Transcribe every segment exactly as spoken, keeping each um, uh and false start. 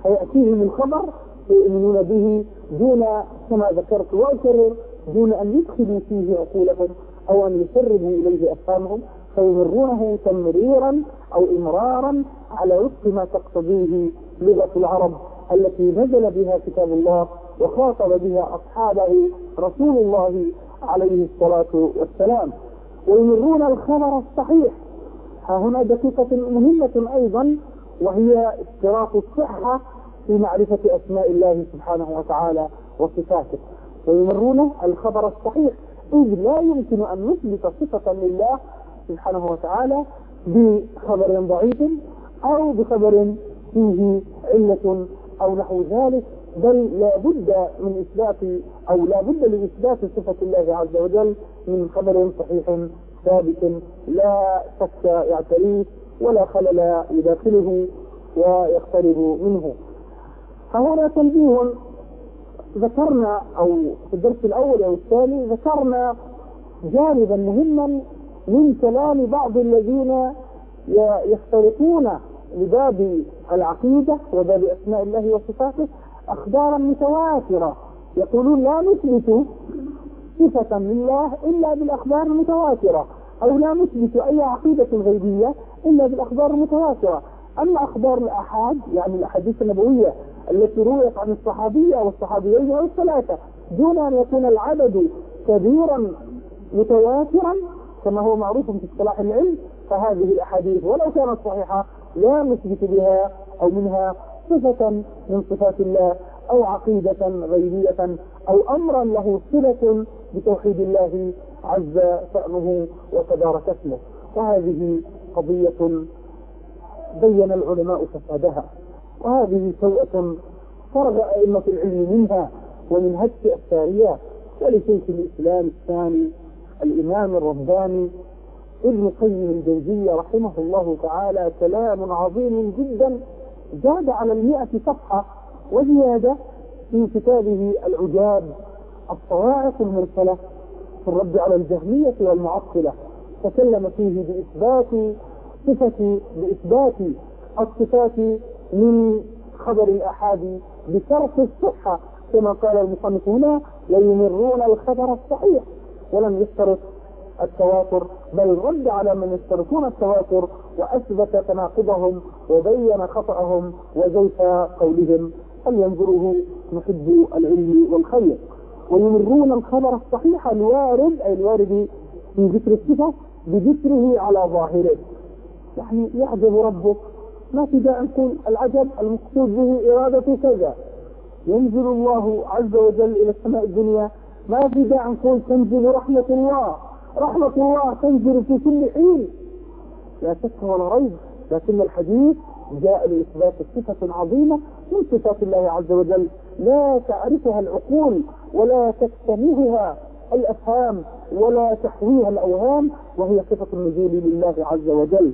فيأتيهم الخبر يؤمنون به دون، كما ذكرت وأكرر، دون أن يدخلوا فيه عقولهم أو أن يسربوا إليه أفهامهم، فيمرونه تمريرا أو إمرارا على وفق ما تقتضيه لغة العرب التي نزل بها كتاب الله وخاطب بها أصحابه رسول الله عليه الصلاة والسلام. ويمرون الخبر الصحيح. ها هنا دقيقة مهمة أيضا، وهي اشتراط الصحة في معرفة أسماء الله سبحانه وتعالى وصفاته. ويمرون الخبر الصحيح، إذ لا يمكن أن نثبت صفة لله سبحانه وتعالى بخبر ضعيف أو بخبر فيه علة أو نحو ذلك، بل لا بد من إثبات أو لا بد لإثبات صفة الله عز وجل من خبر صحيح ثابت لا شك يعتريه ولا خلل يداخله ويقترب منه. فهنا تنبيه، ذكرنا أو في الدرس الأول أو الثاني ذكرنا جانبا مهما من كلام بعض الذين يختلطون لباب العقيدة وباب أسماء الله وصفاته أخبارا متواترة، يقولون لا نثبت صفة لله إلا بالأخبار المتواترة، أو لا نثبت أي عقيدة غيبية إلا بالأخبار المتواترة. أما أخبار الآحاد يعني الأحاديث النبوية التي رويت عن الصحابية أو الصحابيين أو الثلاثة دون أن يكون العدد كبيرا متواترا كما هو معروف في اصطلاح العلم، فهذه الأحاديث ولو كانت صحيحة لا نثبت بها أو منها صفة من صفات الله أو عقيدة غيبية أو أمرا له صلة بتوحيد الله عز شأنه وتبارك اسمه. وهذه قضية بين العلماء فسادها، وهذه سوءة فرغ أئمة العلم منها ومن هتك الساريات. ولشيخ الإسلام الثاني الإمام الرباني ابن قيم الجوزية رحمه الله تعالى كلام عظيم جدا زاد على المئة صفحة وزيادة في كتابه العجاب الصواعق المرسلة في الرد على الجهمية والمعطلة. تكلم فيه بإثبات صفة بإثبات الصفات من خبر الأحاد بشرط الصحة كما قال المصنف هنا، ويمرون الخبر الصحيح، ولم يشترط التواتر، بل رد على من يشترطون التواتر وأثبت تناقضهم وبين خطأهم وزيف قولهم فلينظروه محب العلم والخير. ويمرون الخبر الصحيح الوارد أي الوارد في ذكر الصفة بذكره على ظاهره. يعني يعجب ربك، ما في داعي نقول العجب المقصود به إرادة كذا. ينزل الله عز وجل إلى السماء الدنيا، ما في داعي نقول تنزل رحمة الله، رحمة الله تنزل في كل حين، لا شك ولا ريب. لكن الحديث جاء لإثبات صفة عظيمة من صفات الله عز وجل لا تعرفها العقول ولا تكتملها الأفهام ولا تحويها الأوهام، وهي صفة النزول لله عز وجل.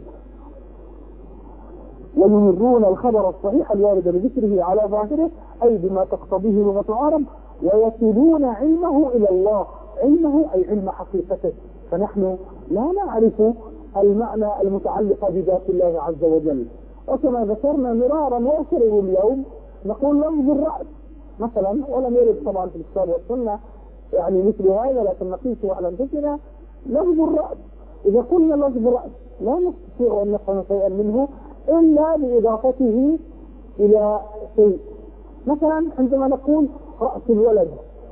ويمرون الخبر الصحيح الوارد بذكره على ظاهره أي بما تقتضيه لغة العرب، ويصلون علمه إلى الله، علمه أي علم حقيقته، فنحن لا نعرف المعنى المتعلق بذات الله عز وجل. وكما ذكرنا مرارا وأكرر اليوم نقول لفظ الرأس مثلا، ولم يرد طبعا في الكتاب والسنة يعني مثل هذا، لكن نقيسه على أنفسنا. لفظ الرأس، إذا قلنا لفظ الرأس لا نستطيع أن نفهم شيئا منه إلا بإضافته إلى شيء. مثلا عندما نقول رأس الولد،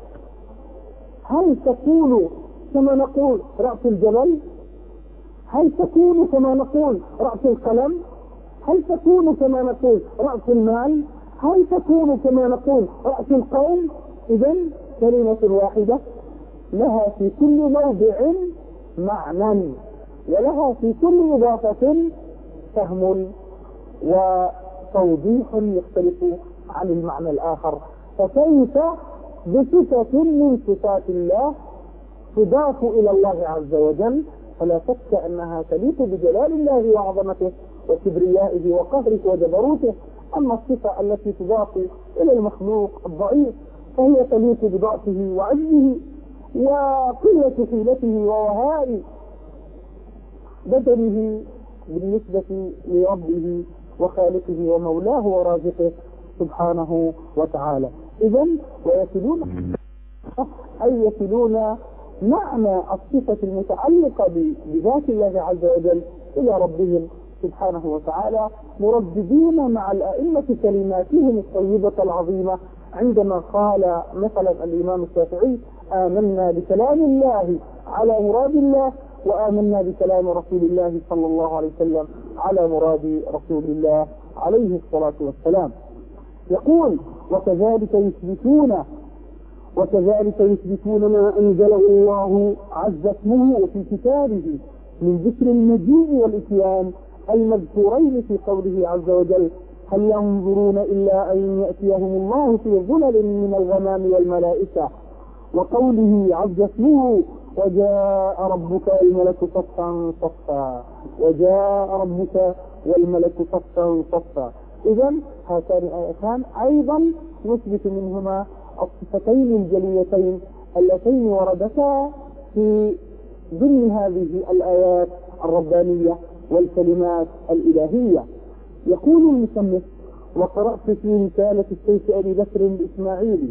هل تكون كما نقول رأس الجبل؟ هل تكون كما نقول رأس القلم؟ هل تكون كما نقول رأس المال؟ هل تكون كما نقول رأس القوم؟ إذن كلمة واحدة لها في كل موضع معنى، ولها في كل إضافة فهم وتوضيح يختلف عن المعنى الآخر. فكيف بصفة من صفات الله تضاف إلى الله عز وجل؟ فلا شك أنها تليق بجلال الله وعظمته وكبريائه وقهره وجبروته. أما الصفة التي تضاف إلى المخلوق الضعيف فهي تليق بضعفه وعجزه وقلة حيلته ووهاء بدنه بالنسبة لربه وخالقه ومولاه ورازقه سبحانه وتعالى. إذن ويصلون أي يصلون معنى الصفة المتعلقة بذات الله عز وجل إلى ربهم سبحانه وتعالى، مرددين مع الأئمة كلماتهم الطيبة العظيمة عندما قال مثلا الإمام الشافعي: آمنا بكلام الله على مراد الله، وآمنا بكلام رسول الله صلى الله عليه وسلم على مراد رسول الله عليه الصلاة والسلام. يقول: وكذلك يثبتون وكذلك يثبتون ما أنزله الله عز اسمه في كتابه من ذكر المجيء والإتيان المذكورين في قوله عز وجل: هل ينظرون إلا أن يأتيهم الله في ظلل من الغمام والملائكة، وقوله عز اسمه: وجاء ربك والملك صفا صفا وجاء ربك والملك صفا صفا. إذن هاتان الآيتان أيضا نثبت منهما الصفتين الجليتين اللتين وردتا في ضمن هذه الآيات الربانية والكلمات الإلهية. يقول المصنف: وقرأت في رسالة الشيخ أبي بكر الإسماعيلي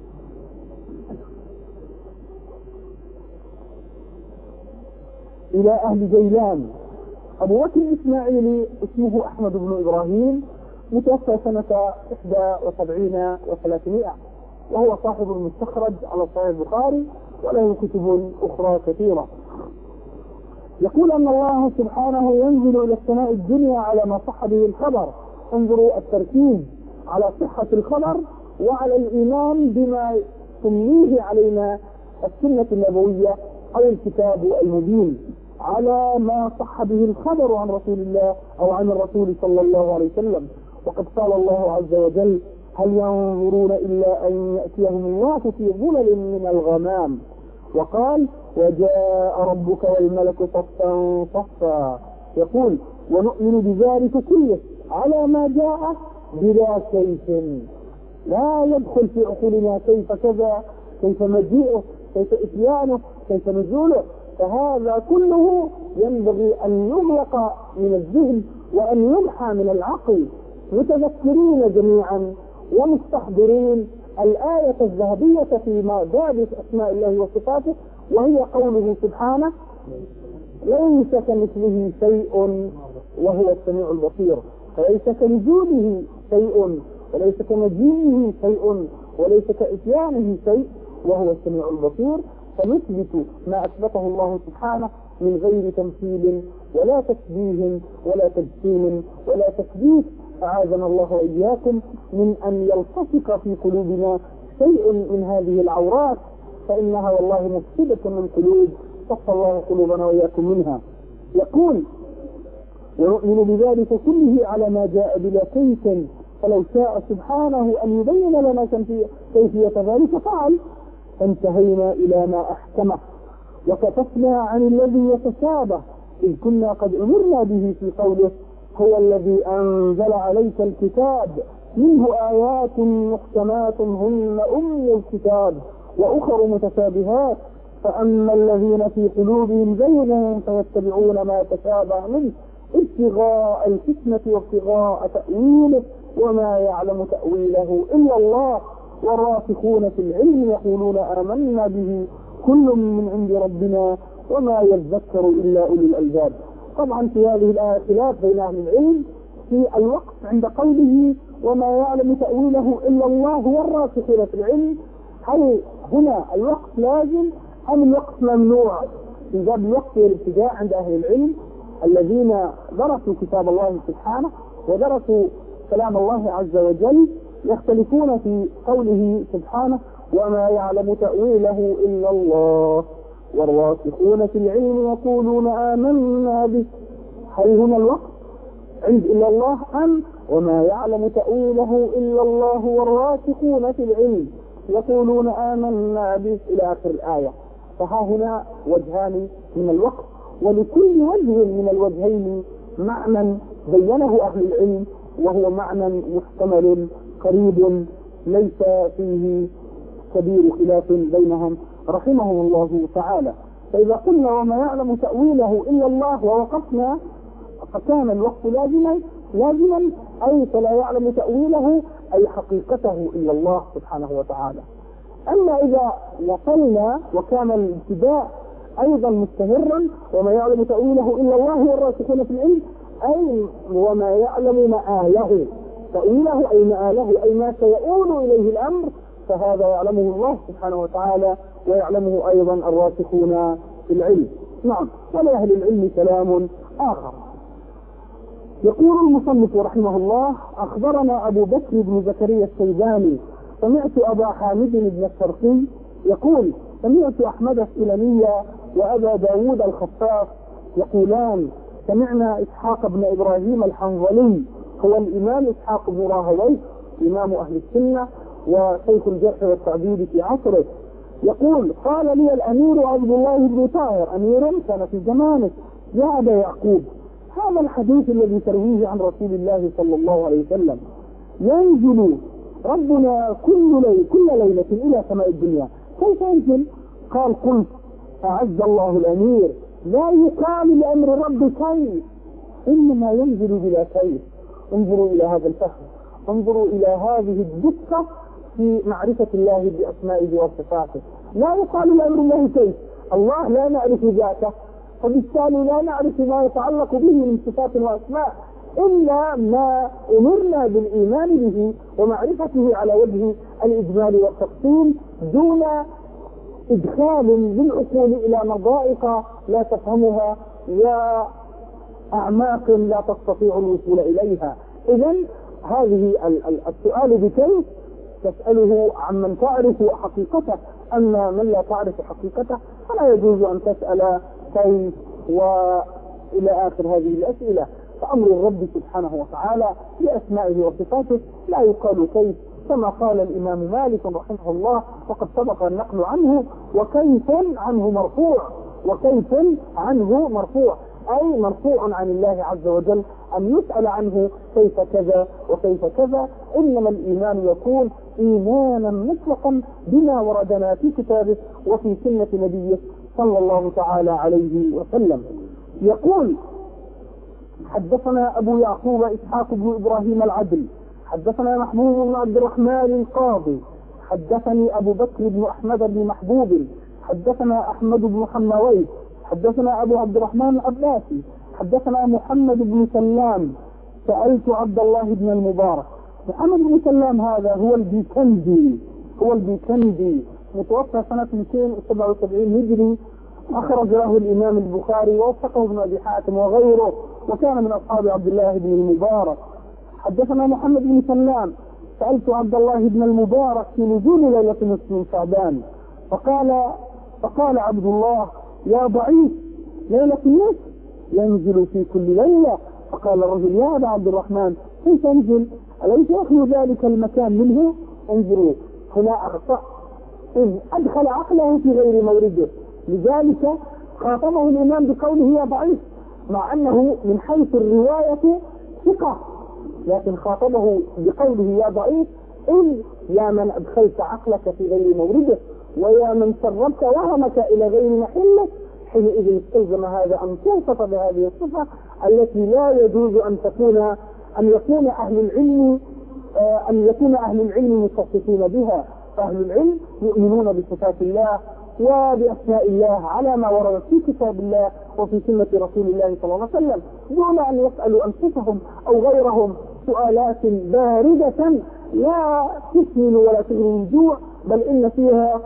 إلى أهل جيلان. أبو بكر الإسماعيلي اسمه أحمد بن إبراهيم، متوفى سنة إحدى وسبعين وثلاثمائة، وهو صاحب المستخرج على صحيح البخاري، وله كتب أخرى كثيرة. يقول أن الله سبحانه ينزل إلى السماء الدنيا على ما صح به الخبر. انظروا التركيز على صحة الخبر وعلى الإيمان بما تمليه علينا السنة النبوية أو الكتاب المبين، على ما صح به الخبر عن رسول الله أو عن الرسول صلى الله عليه وسلم. وقد قال الله عز وجل: هل ينظرون إلا أن يأتيهم الله في ظلل من الغمام، وقال: وجاء ربك والملك صفا صفا. يقول: ونؤمن بذلك كله على ما جاء بلا كيف، لا يدخل في عقولنا كيف كذا، كيف مجيئه، كيف إتيانه، كيف نزوله، فهذا كله ينبغي أن يغلق من الذهن وأن يمحى من العقل، متذكرين جميعا ومستحضرين الآية الذهبية فيما جاء أسماء الله وصفاته، وهي قوله سبحانه: ليس كمثله شيء وهو السميع البصير. فليس كنزوله شيء، وليس كمجيئه شيء، وليس كإتيانه شيء، وهو السميع البصير. فنثبت ما أثبته الله سبحانه من غير تمثيل ولا تشبيه ولا تجسيم ولا تكييف، أعاذنا الله وإياكم من أن يلتصق في قلوبنا شيء من هذه العورات، فإنها والله مفسدة من قلوب، صف الله قلوبنا وإياكم منها. يقول: ونؤمن بذلك كله على ما جاء بلا كيف، فلو شاء سبحانه أن يبين لنا كيفية ذلك فعل، فانتهينا إلى ما أحكمه وكتفنا عن الذي يتشابه، إذ كنا قد أمرنا به في قوله: هو الذي أنزل عليك الكتاب منه آيات محكمات هن أم الكتاب وأخر متشابهات، فأما الذين في قلوبهم زيغ فيتبعون ما تشابه منه ابتغاء الفتنة وابتغاء تأويله وما يعلم تأويله إلا الله، والراسخون في العلم يقولون آمنا به كل من عند ربنا وما يذكر إلا أولي الألباب. طبعا في هذه الآية خلاف بين أهل العلم في الوقف عند قوله وما يعلم تأويله إلا الله والراسخون في العلم، هل هنا الوقف لازم أم الوقف ممنوع؟ في باب الوقف والابتداء عند أهل العلم الذين درسوا كتاب الله سبحانه ودرسوا كلام الله عز وجل يختلفون في قوله سبحانه: وما يعلم تأويله إلا الله والراسخون في العلم يقولون آمنا به. هل هنا الوقت عند إلا الله أم وما يعلم تأويله إلا الله والراسخون في العلم يقولون آمنا به إلى آخر الآية؟ فها هنا وجهان من الوقت، ولكل وجه من الوجهين معنى بينه أهل العلم، وهو معنى محتمل قريب ليس فيه كبير خلاف بينهم رحمهم الله تعالى. فإذا قلنا وما يعلم تأويله إلا الله ووقفنا فكان الوقت لازما لازما أي فلا يعلم تأويله أي حقيقته إلا الله سبحانه وتعالى. أما إذا وصلنا وكان الابتداء أيضا مستمرا وما يعلم تأويله إلا الله والراسخون في العلم، أي وما يعلم مآله، تأويله أي مآله أي ما سيؤول إليه الأمر، فهذا يعلمه الله سبحانه وتعالى ويعلمه أيضا الراسخون في العلم. نعم. ولأهل العلم كلام آخر. يقول المصنف رحمه الله: أخبرنا أبو بكر بن زكريا الشيباني سمعت أبا حامد بن الشرقي يقول: سمعت أحمد السلمي وأبا داود الخفاف يقولان: سمعنا إسحاق بن إبراهيم الحنظلي، هو الإمام إسحاق بن راهويه إمام أهل السنة وشيخ الجرح والتعديل في عصره، يقول: قال لي الأمير عبد الله بن طاهر، أمير كان في زمانه، يا أبا يعقوب، هذا الحديث الذي ترويه عن رسول الله صلى الله عليه وسلم ينزل ربنا كل ليلة كل ليلة إلى سماء الدنيا، كيف ينزل؟ قال: قلت: أعز الله الأمير، لا يقال لأمر رب كيف، إنما ينزل بلا كيف. انظروا إلى هذا الفهم، انظروا إلى هذه الدقة في معرفة الله بأسمائه وصفاته. لا يقال لأمر الله كيف، الله لا نعرف ذاته، فبالتالي لا نعرف ما يتعلق به من صفات وأسماء إلا ما أمرنا بالإيمان به ومعرفته على وجه الإجمال والتفصيل، دون إدخال للعقول إلى مضائق لا تفهمها وأعماق لا تستطيع الوصول إليها. إذن هذه السؤال بكيف تسأله عمن تعرف حقيقته، أما من لا تعرف حقيقته فلا يجوز أن تسأل كيف وإلى آخر هذه الأسئلة. فأمر الرب سبحانه وتعالى بأسمائه وصفاته لا يقال كيف، كما قال الإمام مالك رحمه الله وقد سبق النقل عنه: وكيف عنه مرفوع، وكيف عنه مرفوع، أي مرفوع عن الله عز وجل أن يسأل عنه كيف كذا وكيف كذا. إنما الإيمان يكون إيمانا مطلقا بما وردنا في كتابه وفي سنة نبيه صلى الله تعالى عليه وسلم. يقول: حدثنا أبو يعقوب إسحاق بن إبراهيم العدل، حدثنا محمود بن عبد الرحمن القاضي، حدثني أبو بكر بن أحمد بن محبوب، حدثنا أحمد بن حموي، حدثنا أبو عبد الرحمن العباسي، حدثنا محمد بن سلام سألت عبد الله بن المبارك. محمد بن سلام هذا هو البيكندي، هو البيكندي متوفى سنة مئتين وسبعة وسبعين هجري، أخرج له الإمام البخاري ووثقه ابن أبي حاتم وغيره، وكان من أصحاب عبد الله بن المبارك. حدثنا محمد بن سلام سألت عبد الله بن المبارك في نزول ليلة نصف من شعبان، فقال فقال عبد الله: يا ضعيف، ليلة النصف ينزل في كل ليلة. فقال الرجل: يا أبا عبد الرحمن، كيف ينزل؟ أليس يخلو ذلك المكان منه؟ انظروا هنا أخطأ، إذ أدخل عقله في غير مورده، لذلك خاطبه الإمام بقوله يا ضعيف، مع أنه من حيث الرواية ثقة، لكن خاطبه بقوله يا ضعيف، إن يا من أدخلت عقلك في غير مورده، ويا من سربت وهمك إلى غير محله، حينئذ استلزم هذا أن توصف بهذه الصفة التي لا يجوز أن تكون أن يكون أهل العلم أن يكون أهل العلم متصفين بها. فأهل العلم يؤمنون بصفات الله وبأسماء الله على ما ورد في كتاب الله وفي سنة رسول الله صلى الله عليه وسلم، دون أن يسألوا أنفسهم أو غيرهم سؤالات باردة لا تسمن ولا تغني من جوع، بل إن فيها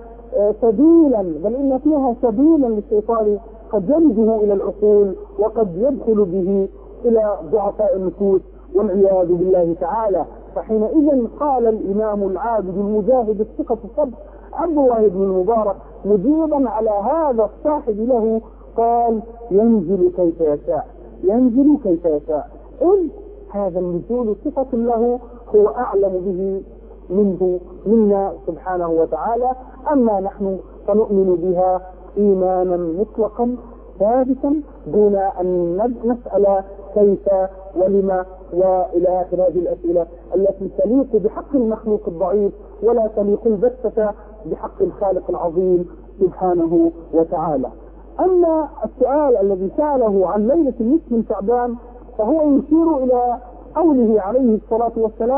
سبيلا بل إن فيها سبيلا للشيطان قد يلجه إلى العقول وقد يدخل به إلى ضعفاء النفوس والعياذ بالله تعالى. فحينئذ قال الإمام العابد المجاهد الثقة الصبر عبد الله بن المبارك مجيبا على هذا الصاحب له، قال: ينزل كيف يشاء، ينزل كيف يشاء. إن هذا النزول صفة له هو أعلم به منه منا سبحانه وتعالى، أما نحن فنؤمن بها إيمانا مطلقا ثابتا دون أن نسأل كيف ولما وإلى آخر هذه الأسئلة التي تليق بحق المخلوق الضعيف ولا تليق البتة بحق الخالق العظيم سبحانه وتعالى. أما السؤال الذي سأله عن ليلة النصف من شعبان فهو يشير إلى قوله عليه الصلاة والسلام: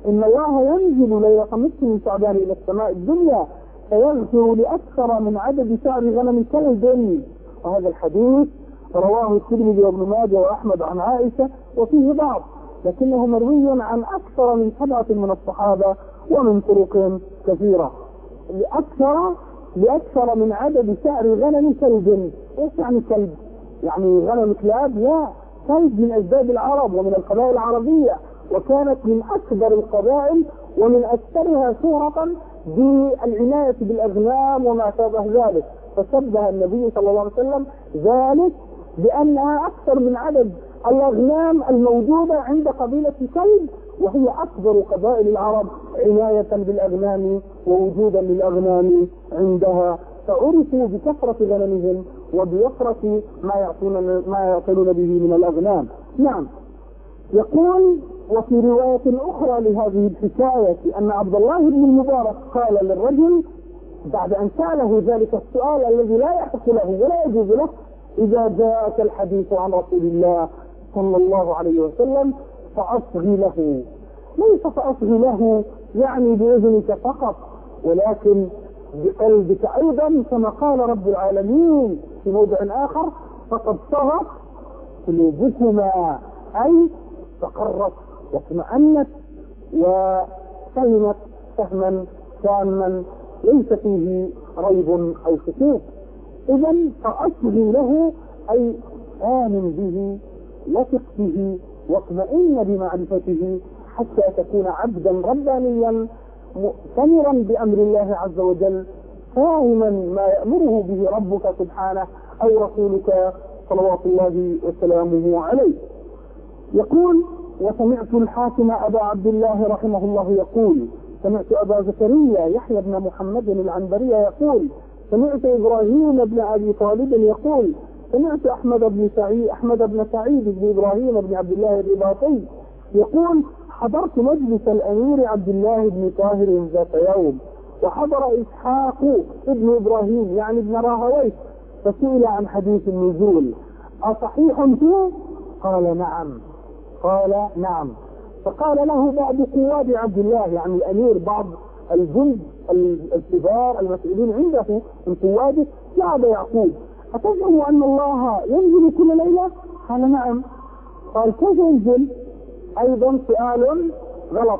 إن الله ينزل ليلة نصف من شعبان إلى السماء الدنيا فيغفر لأكثر من عدد شعر غنم كلب. وهذا الحديث رواه الترمذي وابن ماجه وأحمد عن عائشة وفيه ضعف، لكنه مروي عن أكثر من سبعة من الصحابة ومن طرق كثيرة. لأكثر لأكثر من عدد شعر غنم كلب. إيش يعني كلب؟ يعني غنم كلاب؟ لا، كلب من أجداد العرب ومن القبائل العربية، وكانت من أكبر القبائل ومن أكثرها شهرة بالعناية بالأغنام وما شابه ذلك. فشبه النبي صلى الله عليه وسلم ذلك بأنها أكثر من عدد الأغنام الموجودة عند قبيلة كلب، وهي أكبر قبائل العرب عناية بالأغنام ووجودا للأغنام عندها، فعرفوا بكثرة غنمهم وبيسرة ما يعطون ما يعطون به من الأغنام. نعم. يقول وفي رواية أخرى لهذه الحكاية أن عبد الله بن المبارك قال للرجل بعد أن سأله ذلك السؤال الذي لا يحق له ولا يجوز له: إذا جاءك الحديث عن رسول الله صلى الله عليه وسلم فأصغي له. ليس فأصغي له يعني بإذنك فقط، ولكن بقلبك أيضا، كما قال رب العالمين في موضع آخر: فقد صغت قلوبكما، أي تقرت واطمأنت وفهمت فهما تاما ليس فيه ريب أو شكوك. إذن فأصغي له أي آمن به، وثق به، واطمئن بمعرفته، حتى تكون عبدا ربانيا مؤتمرا بأمر الله عز وجل، فاهما ما يأمره به ربك سبحانه أو رسولك صلوات الله وسلامه عليه. يقول: وسمعت الحاكم أبا عبد الله رحمه الله يقول: سمعت أبا زكريا يحيى بن محمد العنبري يقول: سمعت إبراهيم بن أبي طالب يقول: سمعت أحمد بن سعيد أحمد بن سعيد بن إبراهيم بن عبد الله الرباطي يقول: حضرت مجلس الأمير عبد الله بن طاهر ذات يوم، وحضر إسحاق ابن إبراهيم يعني ابن راهويه، فسئل عن حديث النزول: أصحيح فيه؟ قال: نعم. قال: نعم. فقال له بعض قواد عبد الله يعني الأمير، بعض الجند الكبار المسؤولين عنده من قواده: يا أبا يعقوب، أتزعم أن الله ينزل كل ليلة؟ قال: نعم. قال: كيف ينزل؟ أيضا سؤال غلط،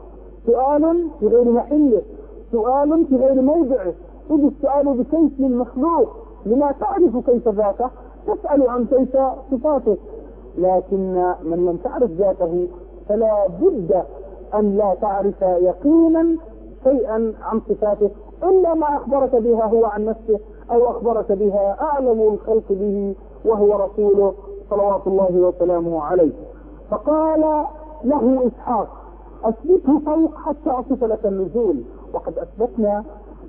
سؤال في غير محله، سؤال في غير موضعه. إذ السؤال بكيف للمخلوق، لما تعرف كيف ذاته تسأل عن كيف صفاته، لكن من لم تعرف ذاته فلا بد أن لا تعرف يقينا شيئا عن صفاته إلا ما أخبرك بها هو عن نفسه، أو أخبرك بها أعلم الخلق به وهو رسوله صلوات الله وسلامه عليه. فقال له إسحاق: أثبته فوق حتى أصف لك النزول. وقد أثبتنا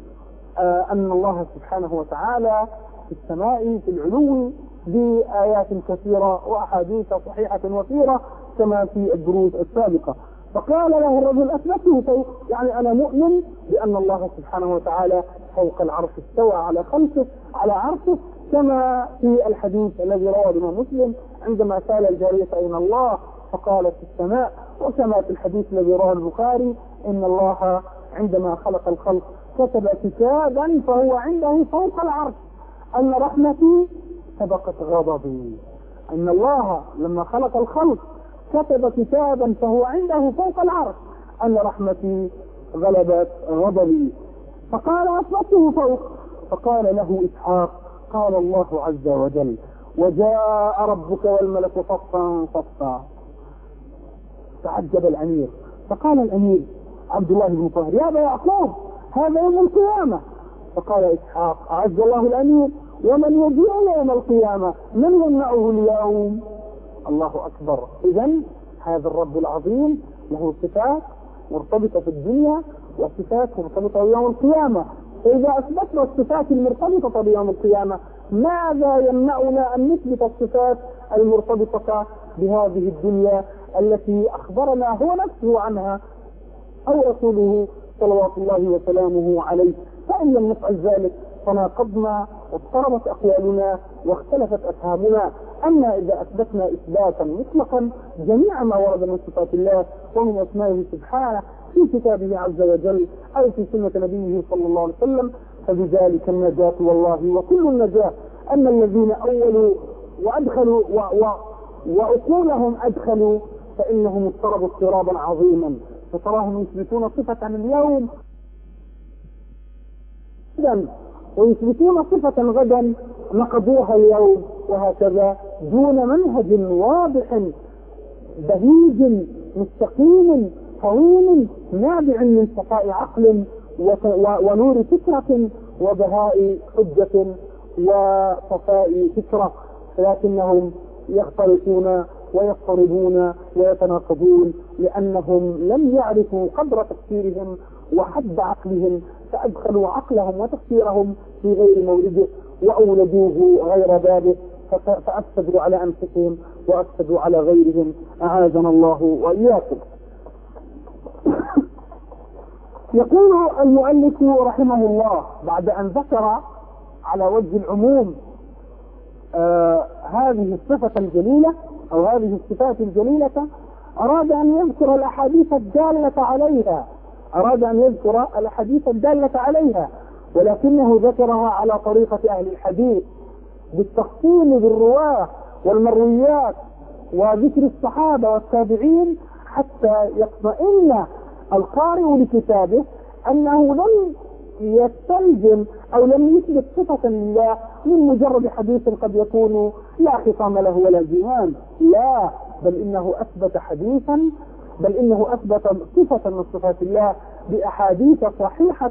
آه أن الله سبحانه وتعالى في السماء في العلو بآيات كثيرة وأحاديث صحيحة وثيرة كما في الدروس السابقة. فقال له الرجل: أثبته فوق، يعني أنا مؤمن بأن الله سبحانه وتعالى فوق العرش استوى على خلقه على عرشه، كما في الحديث الذي رواه الإمام مسلم عندما سأل الجارية: أين الله؟ فقالت: في السماء. وكما في الحديث الذي رواه البخاري: إن الله عندما خلق الخلق كتب كتابا فهو عنده فوق العرش، أن رحمتي سبقت غضبي. أن الله لما خلق الخلق كتب كتابا فهو عنده فوق العرش، أن رحمتي غلبت غضبي. فقال: أثبته فوق. فقال له إسحاق: قال الله عز وجل: وجاء ربك والملك صفا صفا. تعجب الأمير، فقال الأمير عبد الله بن طاهر: يا أبا يعقوب، هذا يوم القيامة. فقال إسحاق: أعز الله الأمير، ومن يجيء يوم القيامة من يمنعه اليوم؟ الله أكبر. إذن هذا الرب العظيم له صفات مرتبطة في الدنيا وصفات مرتبطة بيوم القيامة. فإذا أثبتنا الصفات المرتبطة بيوم القيامة، ماذا يمنعنا أن نثبت الصفات المرتبطة بهذه الدنيا التي أخبرنا هو نفسه عنها أو رسوله صلوات الله وسلامه عليه؟ فإن لم نفعل ذلك تناقضنا واضطربت أقوالنا واختلفت أفهامنا. أما إذا أثبتنا إثباتا مطلقا جميع ما ورد من صفات الله ومن أسمائه سبحانه في كتابه عز وجل أو في سنة نبيه صلى الله عليه وسلم فبذلك النجاة والله وكل النجاة. أما الذين أولوا وأدخلوا و و وعقولهم أدخلوا فإنهم اضطربوا اضطرابا عظيما، فتراهم يثبتون صفة اليوم غدا ويثبتون صفة غدا نقضوها اليوم، وهكذا دون منهج واضح بهيج مستقيم قويم نابع من صفاء عقل ونور فكرة وبهاء حجة وصفاء فكرة، لكنهم يختلفون ويضطربون ويتناقضون لأنهم لم يعرفوا قدر تفسيرهم وحد عقلهم، فأدخلوا عقلهم وتفسيرهم في غير مورده وأولدوه غير بابه، فأفسدوا على أنفسهم وأفسدوا على غيرهم، أعاذنا الله وإياكم. يقول المؤلف رحمه الله بعد أن ذكر على وجه العموم آه هذه الصفة الجليلة أو هذه الصفات الجليلة، أراد أن يذكر الأحاديث الدالة عليها أراد أن يذكر الأحاديث الدالة عليها ولكنه ذكرها على طريقة أهل الحديث بالتفصيل بالرواة والمرويات وذكر الصحابة والتابعين، حتى يطمئن القارئ لكتابه أنه لم يستلزم أو لم يثبت صفة لله من مجرد حديث قد يكون لا خصام له ولا جهان، لا، بل إنه أثبت حديثا بل إنه أثبت صفة من صفات الله بأحاديث صحيحة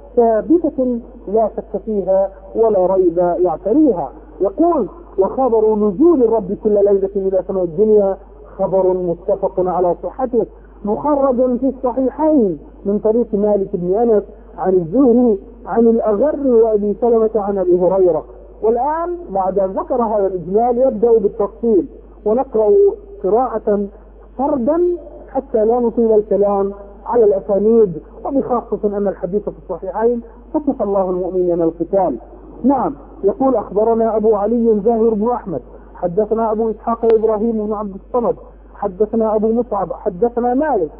ثابتة لا شك فيها ولا ريب يعتريها. يقول: وخبر نزول الرب كل ليلة إلى سماء الدنيا خبر متفق على صحته مخرج في الصحيحين من طريق مالك بن أنس عن الزهري عن الأغر وأبي سلمة عن أبي هريرة. والآن بعد أن ذكر هذا الإجمال يبدأ بالتفصيل، ونقرأ قراءة فردا حتى لا نطيل الكلام على الأسانيد، وبخاصة أن الحديث في الصحيحين فتح الله المؤمنين القتال. نعم. يقول: أخبرنا أبو علي زاهر بن أحمد حدثنا أبو إسحاق إبراهيم بن عبد الصمد حدثنا أبو مصعب حدثنا مالك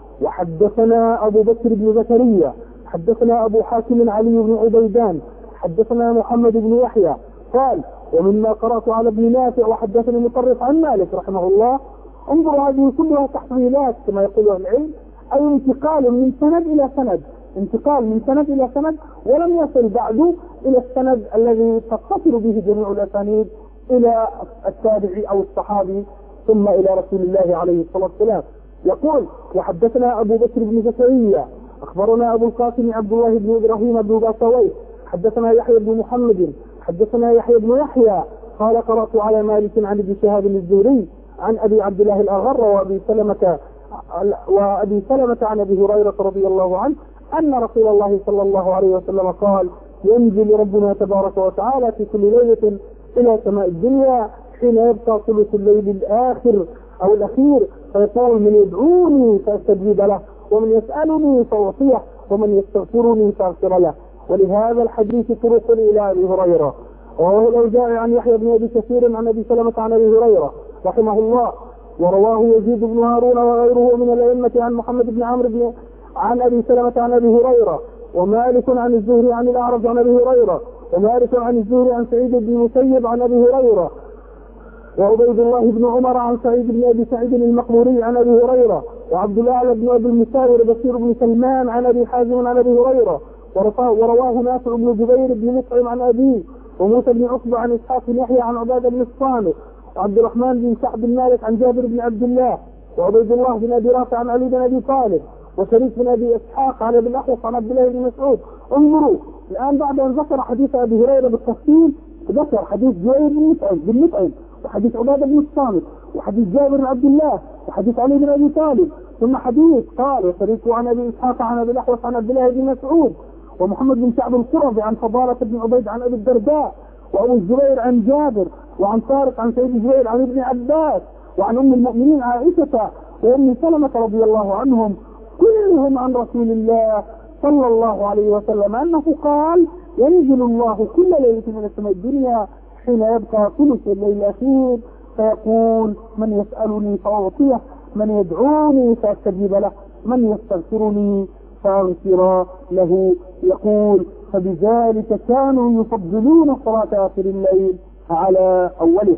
وحدثنا أبو بكر بن زكريا حدثنا أبو حاتم علي بن عبيدان حدثنا محمد بن يحيى قال: ومما قرأت على ابن نافع وحدثني مطرف عن مالك رحمه الله. انظروا، هذه كلها تحويلات كما يقول أهل العلم، أي انتقال من سند إلى سند، انتقال من سند إلى سند، ولم يصل بعد إلى السند الذي تتصل به جميع الأسانيد إلى التابعي أو الصحابي ثم إلى رسول الله عليه الصلاة والسلام. يقول: وحدثنا أبو بكر بن زكريا أخبرنا أبو القاسم عبد الله بن إبراهيم بن باسويه حدثنا يحيى بن محمد حدثنا يحيى بن يحيى قال: قرأت على مالك عن ابن شهاب الزهري عن أبي عبد الله الأغر وأبي سلمة وأبي سلمة عن أبي هريرة رضي الله عنه أن رسول الله صلى الله عليه وسلم قال: ينزل ربنا تبارك وتعالى في كل ليلة إلى سماء الدنيا حين يبقى ثلث الليل الآخر أو الأخير، فيقول: من يدعوني فأستجيب له، ومن يسألني فأعطيه، ومن يستغفرني فأغفر له. ولهذا الحديث طرق إلى أبي هريرة. ورواه الأوزاعي عن يحيى بن أبي كثير عن أبي سلمة عن أبي هريرة رحمه الله. ورواه يزيد بن هارون وغيره من الأئمة عن محمد بن عمرو بن عن أبي سلمة عن أبي هريرة. ومالك عن الزهري عن الأعرج عن أبي هريرة. ومالك عن الزهري عن سعيد بن المسيب عن أبي هريرة. وعبيد الله بن عمر عن سعيد بن أبي سعيد المقبوري عن أبي هريرة. وعبد الله بن أبي المساور بشير بن سلمان عن أبي حازم عن أبي هريرة. ورواه نافع بن جبير بن مطعم عن أبيه. وموسى بن عقبة عن إسحاق بن يحيى عن عبادة بن الصامت. وعبد الرحمن بن سعد بن مالك عن جابر بن عبد الله. وعبيد الله بن أبي رافع عن علي بن أبي طالب. وشريك بن أبي إسحاق عن أبي الأحوص عن عبد الله بن مسعود. انظروا الآن بعد أن ذكر حديث أبي هريرة بالتفصيل ذكر حديث جابر بن مطعم بن مطعم وحديث عبادة بن الصامت وحديث جابر بن عبد الله وحديث علي بن أبي طالب، ثم حديث قال: وشريك عن أبي إسحاق عن أبي الأحوص عن عبد الله بن مسعود. ومحمد بن كعب القرظي عن فضالة بن عبيد عن أبي الدرداء. وأبو الزبير عن جابر. وعن طارق عن سيد الزبير عن ابن عباس. وعن أم المؤمنين عائشة وأم سلمة رضي الله عنهم، كلهم عن رسول الله صلى الله عليه وسلم أنه قال: ينزل الله كل ليلة من السماء الدنيا حين يبقى ثلث الليل الأخير فيقول من يسألني فأعطيه، من يدعوني فأستجيب له، من يستغفرني فأغفر له. يقول فبذلك كانوا يفضلون صلاة آخر الليل على أوله.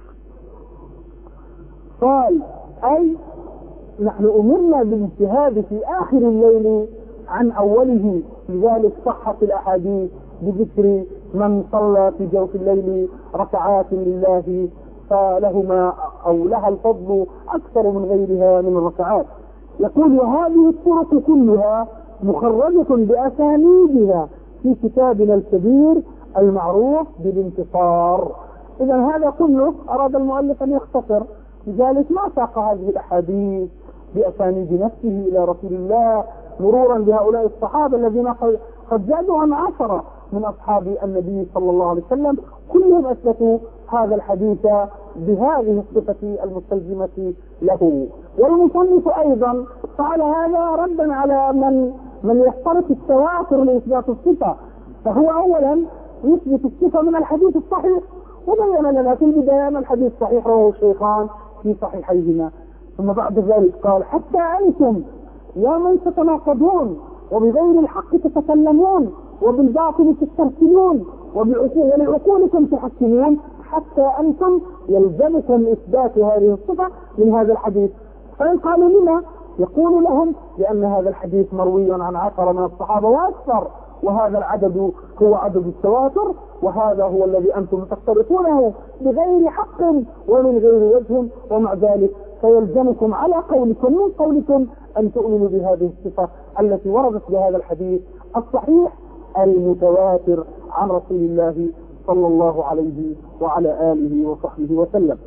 قال أي نحن أمرنا بالاجتهاد في آخر الليل عن أوله، لذلك صحت الأحاديث بذكر من صلى في جوف الليل ركعات لله فلهما أو لها الفضل أكثر من غيرها من الركعات. يقول وهذه الطرق كلها مخرجة بأسانيدها في كتابنا الكبير المعروف بالانتصار. إذا هذا كله أراد المؤلف أن يختصر، لذلك ما ساق هذه الأحاديث بأسانيد نفسه إلى رسول الله مرورا بهؤلاء الصحابة الذين قد زادوا عن عشرة من أصحاب النبي صلى الله عليه وسلم، كلهم أثبتوا هذا الحديث بهذه الصفة المستلزمة له. والمصنف أيضا فعل هذا ردا على من من يشترط التواتر لإثبات الصفة، فهو أولا يثبت الصفة من الحديث الصحيح، وبين لنا في البداية أن الحديث الصحيح رواه الشيخان في صحيحيهما، ثم بعد ذلك قال حتى أنتم يا من تتناقضون وبغير الحق تتكلمون وبالباطل تسترسلون وبعقولكم تحكمون، حتى أنتم يلزمكم إثبات هذه الصفة من هذا الحديث. فإن قالوا لما؟ يقول لهم لأن هذا الحديث مروي عن عشرة من الصحابة وأكثر، وهذا العدد هو عدد التواتر، وهذا هو الذي أنتم تفترقونه بغير حق ومن غير وجه، ومع ذلك فيلزمكم على قولكم من قولكم أن تؤمنوا بهذه الصفة التي وردت بهذا الحديث الصحيح المتواتر عن رسول الله صلى الله عليه وعلى آله وصحبه وسلم.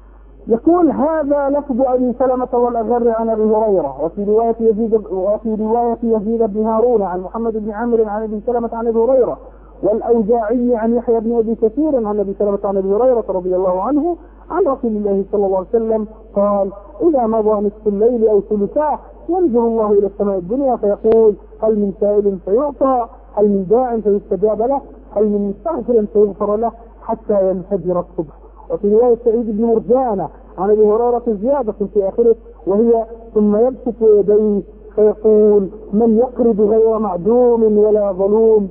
يقول هذا لفظ أبي سلمة والأغر عن أبي هريرة، وفي رواية يزيد وفي رواية يزيد بن هارون عن محمد بن عمرو عن أبي سلمة عن أبي هريرة، والأوزاعي عن يحيى بن أبي كثير عن أبي سلمة عن أبي هريرة رضي الله عنه عن رسول الله صلى الله عليه وسلم قال إذا مضى نصف الليل أو ثلثاه ينزل الله إلى السماء الدنيا فيقول هل من سائل فيعطى، هل من داع فيستجاب له، هل من مستغفر فيغفر له، حتى ينفجر الصبح. وفي رواية سعيد بن مرجانة عن أبي هريرة زيادة في آخره وهي ثم يبسط يديه فيقول من يقرض غير معدوم ولا ظلوم.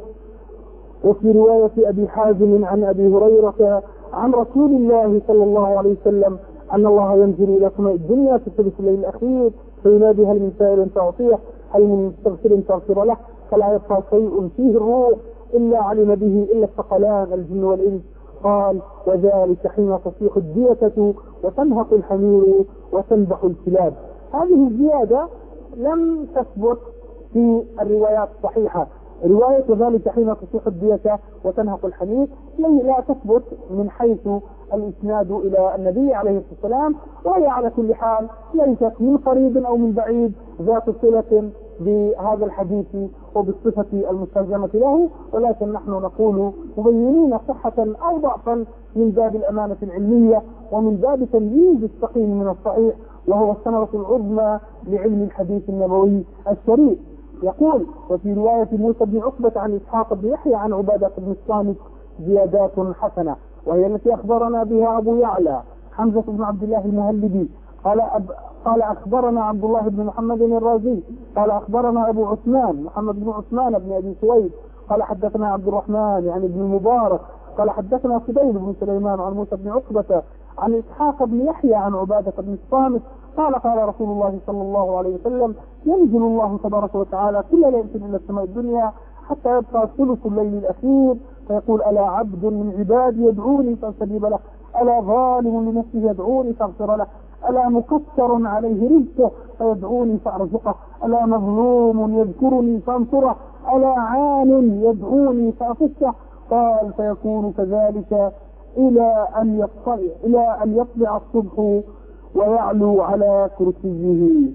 وفي رواية أبي حازم عن أبي هريرة عن رسول الله صلى الله عليه وسلم أن الله ينزل إلى سماء الدنيا في ثلث الليل الأخير فينادي هل من سائل تعطيه، هل من مستغفر تغفر له، فلا يبقى شيء فيه الروح إلا علم به إلا الثقلان الجن والإنس. قال وذلك حين تصيح الديكة وتنهق الحمير وتنبح الكلاب. هذه الزيادة لم تثبت في الروايات الصحيحة. رواية ذلك حين تصيح الديكة وتنهق الحمير لا تثبت من حيث الإسناد إلى النبي عليه الصلاة والسلام، وهي على كل حال ليست من قريب أو من بعيد ذات صلة بهذا الحديث وبالصفة المستلزمة له، ولكن نحن نقول مبينين صحة أو ضعفا من باب الأمانة العلمية ومن باب تمييز السقيم من الصحيح، وهو الثمرة العظمى لعلم الحديث النبوي الشريف. يقول وفي رواية موسى بن عقبة عن إسحاق بن يحيى عن عبادة بن الصامت زيادات حسنة، وهي التي أخبرنا بها أبو يعلى حمزة بن عبد الله المهلبي قال أب... قال أخبرنا عبد الله بن محمد الرازي قال أخبرنا أبو عثمان محمد بن عثمان بن أبي سويد قال حدثنا عبد الرحمن يعني ابن المبارك قال حدثنا فضيل بن سليمان عن موسى بن عقبة عن إسحاق بن يحيى عن عبادة بن الصامت قال قال رسول الله صلى الله عليه وسلم ينزل الله تبارك وتعالى كل ليلة إلى السماء الدنيا حتى يبقى ثلث الليل الأخير فيقول ألا عبد من عبادي يدعوني فاستجيب له، ألا ظالم لنفسه يدعوني فاغفر له، ألا مكسر عليه رزقه فيدعوني فأرزقه، ألا مظلوم يذكرني فأنصره، ألا عان يدعوني فأفشه. قال فيكون كذلك إلى أن يطلع إلى أن يطلع الصبح ويعلو على كرسيه.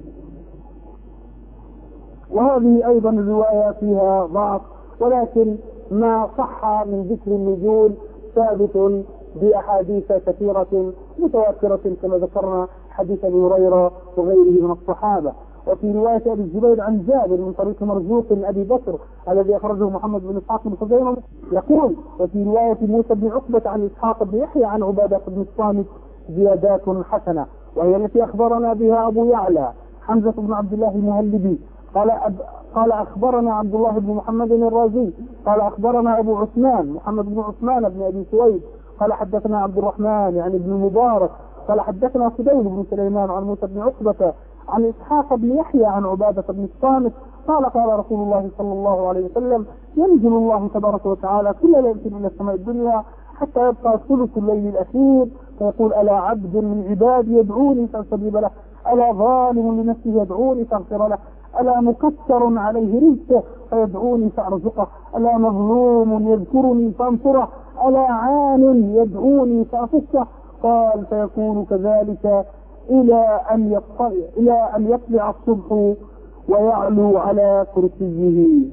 وهذه أيضا الرواية فيها ضعف، ولكن ما صح من ذكر النزول ثابت بأحاديث كثيرة متواترة كما ذكرنا حديث أبي هريرة وغيره من الصحابة. وفي رواية أبي الزبير عن جابر من طريق مرزوق أبي بكر الذي أخرجه محمد بن إسحاق بن خزيمة يقول: وفي رواية موسى بن عقبة عن إسحاق بن يحيى عن عبادة بن الصامت زيادات حسنة، وهي التي أخبرنا بها أبو يعلى حمزة بن عبد الله المهلبي قال أب... قال أخبرنا عبد الله بن محمد الرازي قال أخبرنا أبو عثمان محمد بن عثمان بن أبي سويد قال حدثنا عبد الرحمن يعني ابن المبارك قال حدثنا فديل بن سليمان عن موسى بن عقبة عن إسحاق بن يحيى عن عبادة بن الصامت قال قال رسول الله صلى الله عليه وسلم: ينزل الله تبارك وتعالى كل ليلة إلى السماء الدنيا حتى يبقى ثلث الليل الأخير فيقول: ألا عبد من عبادي يدعوني فاستجيب له، ألا ظالم لنفسه يدعوني فاغفر له، ألا مكثر عليه رزقه فيدعوني فأرزقه، ألا مظلوم يذكرني فأنصره، ألا عان يدعوني فأفكه. قال: فيكون كذلك إلى أن يطلع إلى أن يطلع الصبح ويعلو على كرسيه.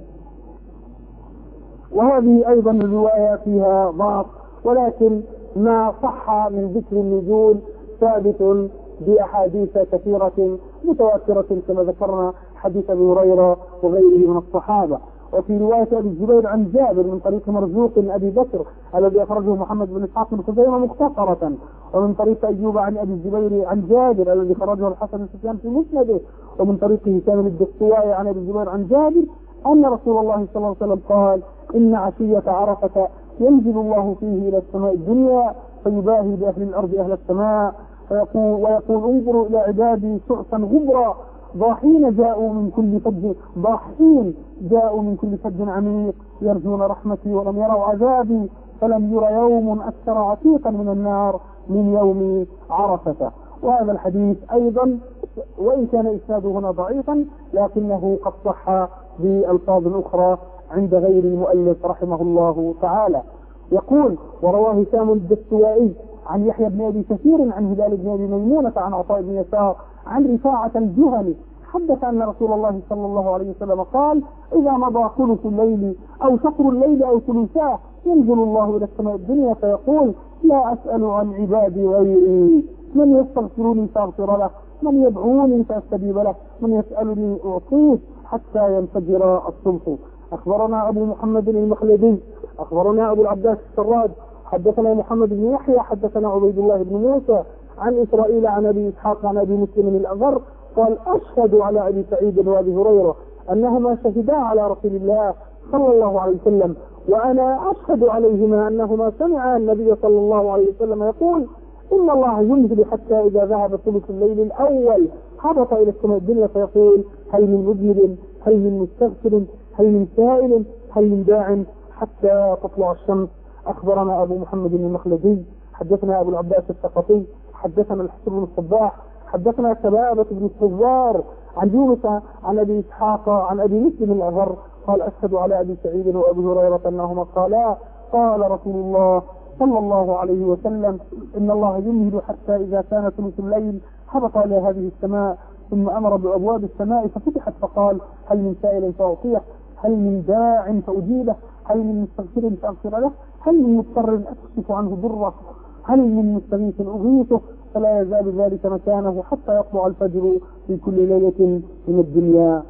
وهذه أيضا الرواية فيها ضعف، ولكن ما صح من ذكر النزول ثابت بأحاديث كثيرة متواترة كما ذكرنا حديث أبي هريرة وغيره من الصحابة. وفي رواية أبي الزبير عن جابر من طريق مرزوق أبي بكر الذي أخرجه محمد بن إسحاق بن خزيمة مختصرة، ومن طريق أيوب عن أبي الزبير عن جابر الذي خرجه الحسن بن سفيان في مسنده، ومن طريق هشام الدستوائي عن أبي الزبير عن جابر أن رسول الله صلى الله عليه وسلم قال: إن عشية عرفة ينزل الله فيه إلى السماء الدنيا فيباهي بأهل الأرض أهل السماء ويقول, ويقول انظروا إلى عبادي شعثا غبرا ضاحين جاءوا من كل فج ضاحين جاءوا من كل فج عميق يرجون رحمتي ولم يروا عذابي فلم ير يوم أكثر عتيقا من النار من يوم عرفة. وهذا الحديث أيضا وإن كان إسناده هنا ضعيفا لكنه قد صح بألفاظ أخرى عند غير المؤلف رحمه الله تعالى. يقول: ورواه هشام الدستوائي عن يحيى بن أبي كثير عن هلال بن أبي ميمونة عن عطاء بن يسار عن رفاعة الجهني حدث أن رسول الله صلى الله عليه وسلم قال: إذا مضى ثلث الليل أو شطر الليل أو ثلثاه ينزل الله إلى السماء الدنيا فيقول: لا أسأل عن عبادي غيري، من يستغفرني فأغفر له، من يدعوني فأستجيب له، من يسألني أعطيه حتى ينفجر الصبح. أخبرنا أبو محمد المخلدي أخبرنا أبو العباس السراج حدثنا محمد بن يحيى حدثنا عبيد الله بن موسى عن إسرائيل عن أبي إسحاق عن أبي مسلم الأغر قال: أشهد على أبي سعيد وأبي هريرة أنهما شهدا على رسول الله صلى الله عليه وسلم، وأنا أشهد عليهما أنهما سمعا النبي صلى الله عليه وسلم يقول: إن الله ينزل حتى إذا ذهب ثلث الليل الأول هبط إلى السماء الدنيا فيقول: هل من مذنب، هل من مستغفر، هل من سائل، هل من داع حتى تطلع الشمس. أخبرنا أبو محمد المخلدي حدثنا أبو العباس الثقفي حدثنا الحسن بن الصباح حدثنا سبابة بن الثوار عن يونس عن أبي إسحاق عن أبي مسلم الأغر قال: أشهد على أبي سعيد وأبي هريرة أنهما قالا: قال رسول الله صلى الله عليه وسلم: إن الله يمهل حتى إذا كان ثلث الليل هبط إلى هذه السماء ثم أمر بأبواب السماء ففتحت فقال: هل من سائل فأعطيه، هل من داع فأجيبه، هل من مستغفر فأغفر له، هل من مضطر أكشف عنه ضره، هل من مستغيث أغيثه، فلا يزال ذلك مكانه حتى يطلع الفجر في كل ليلة من الدنيا.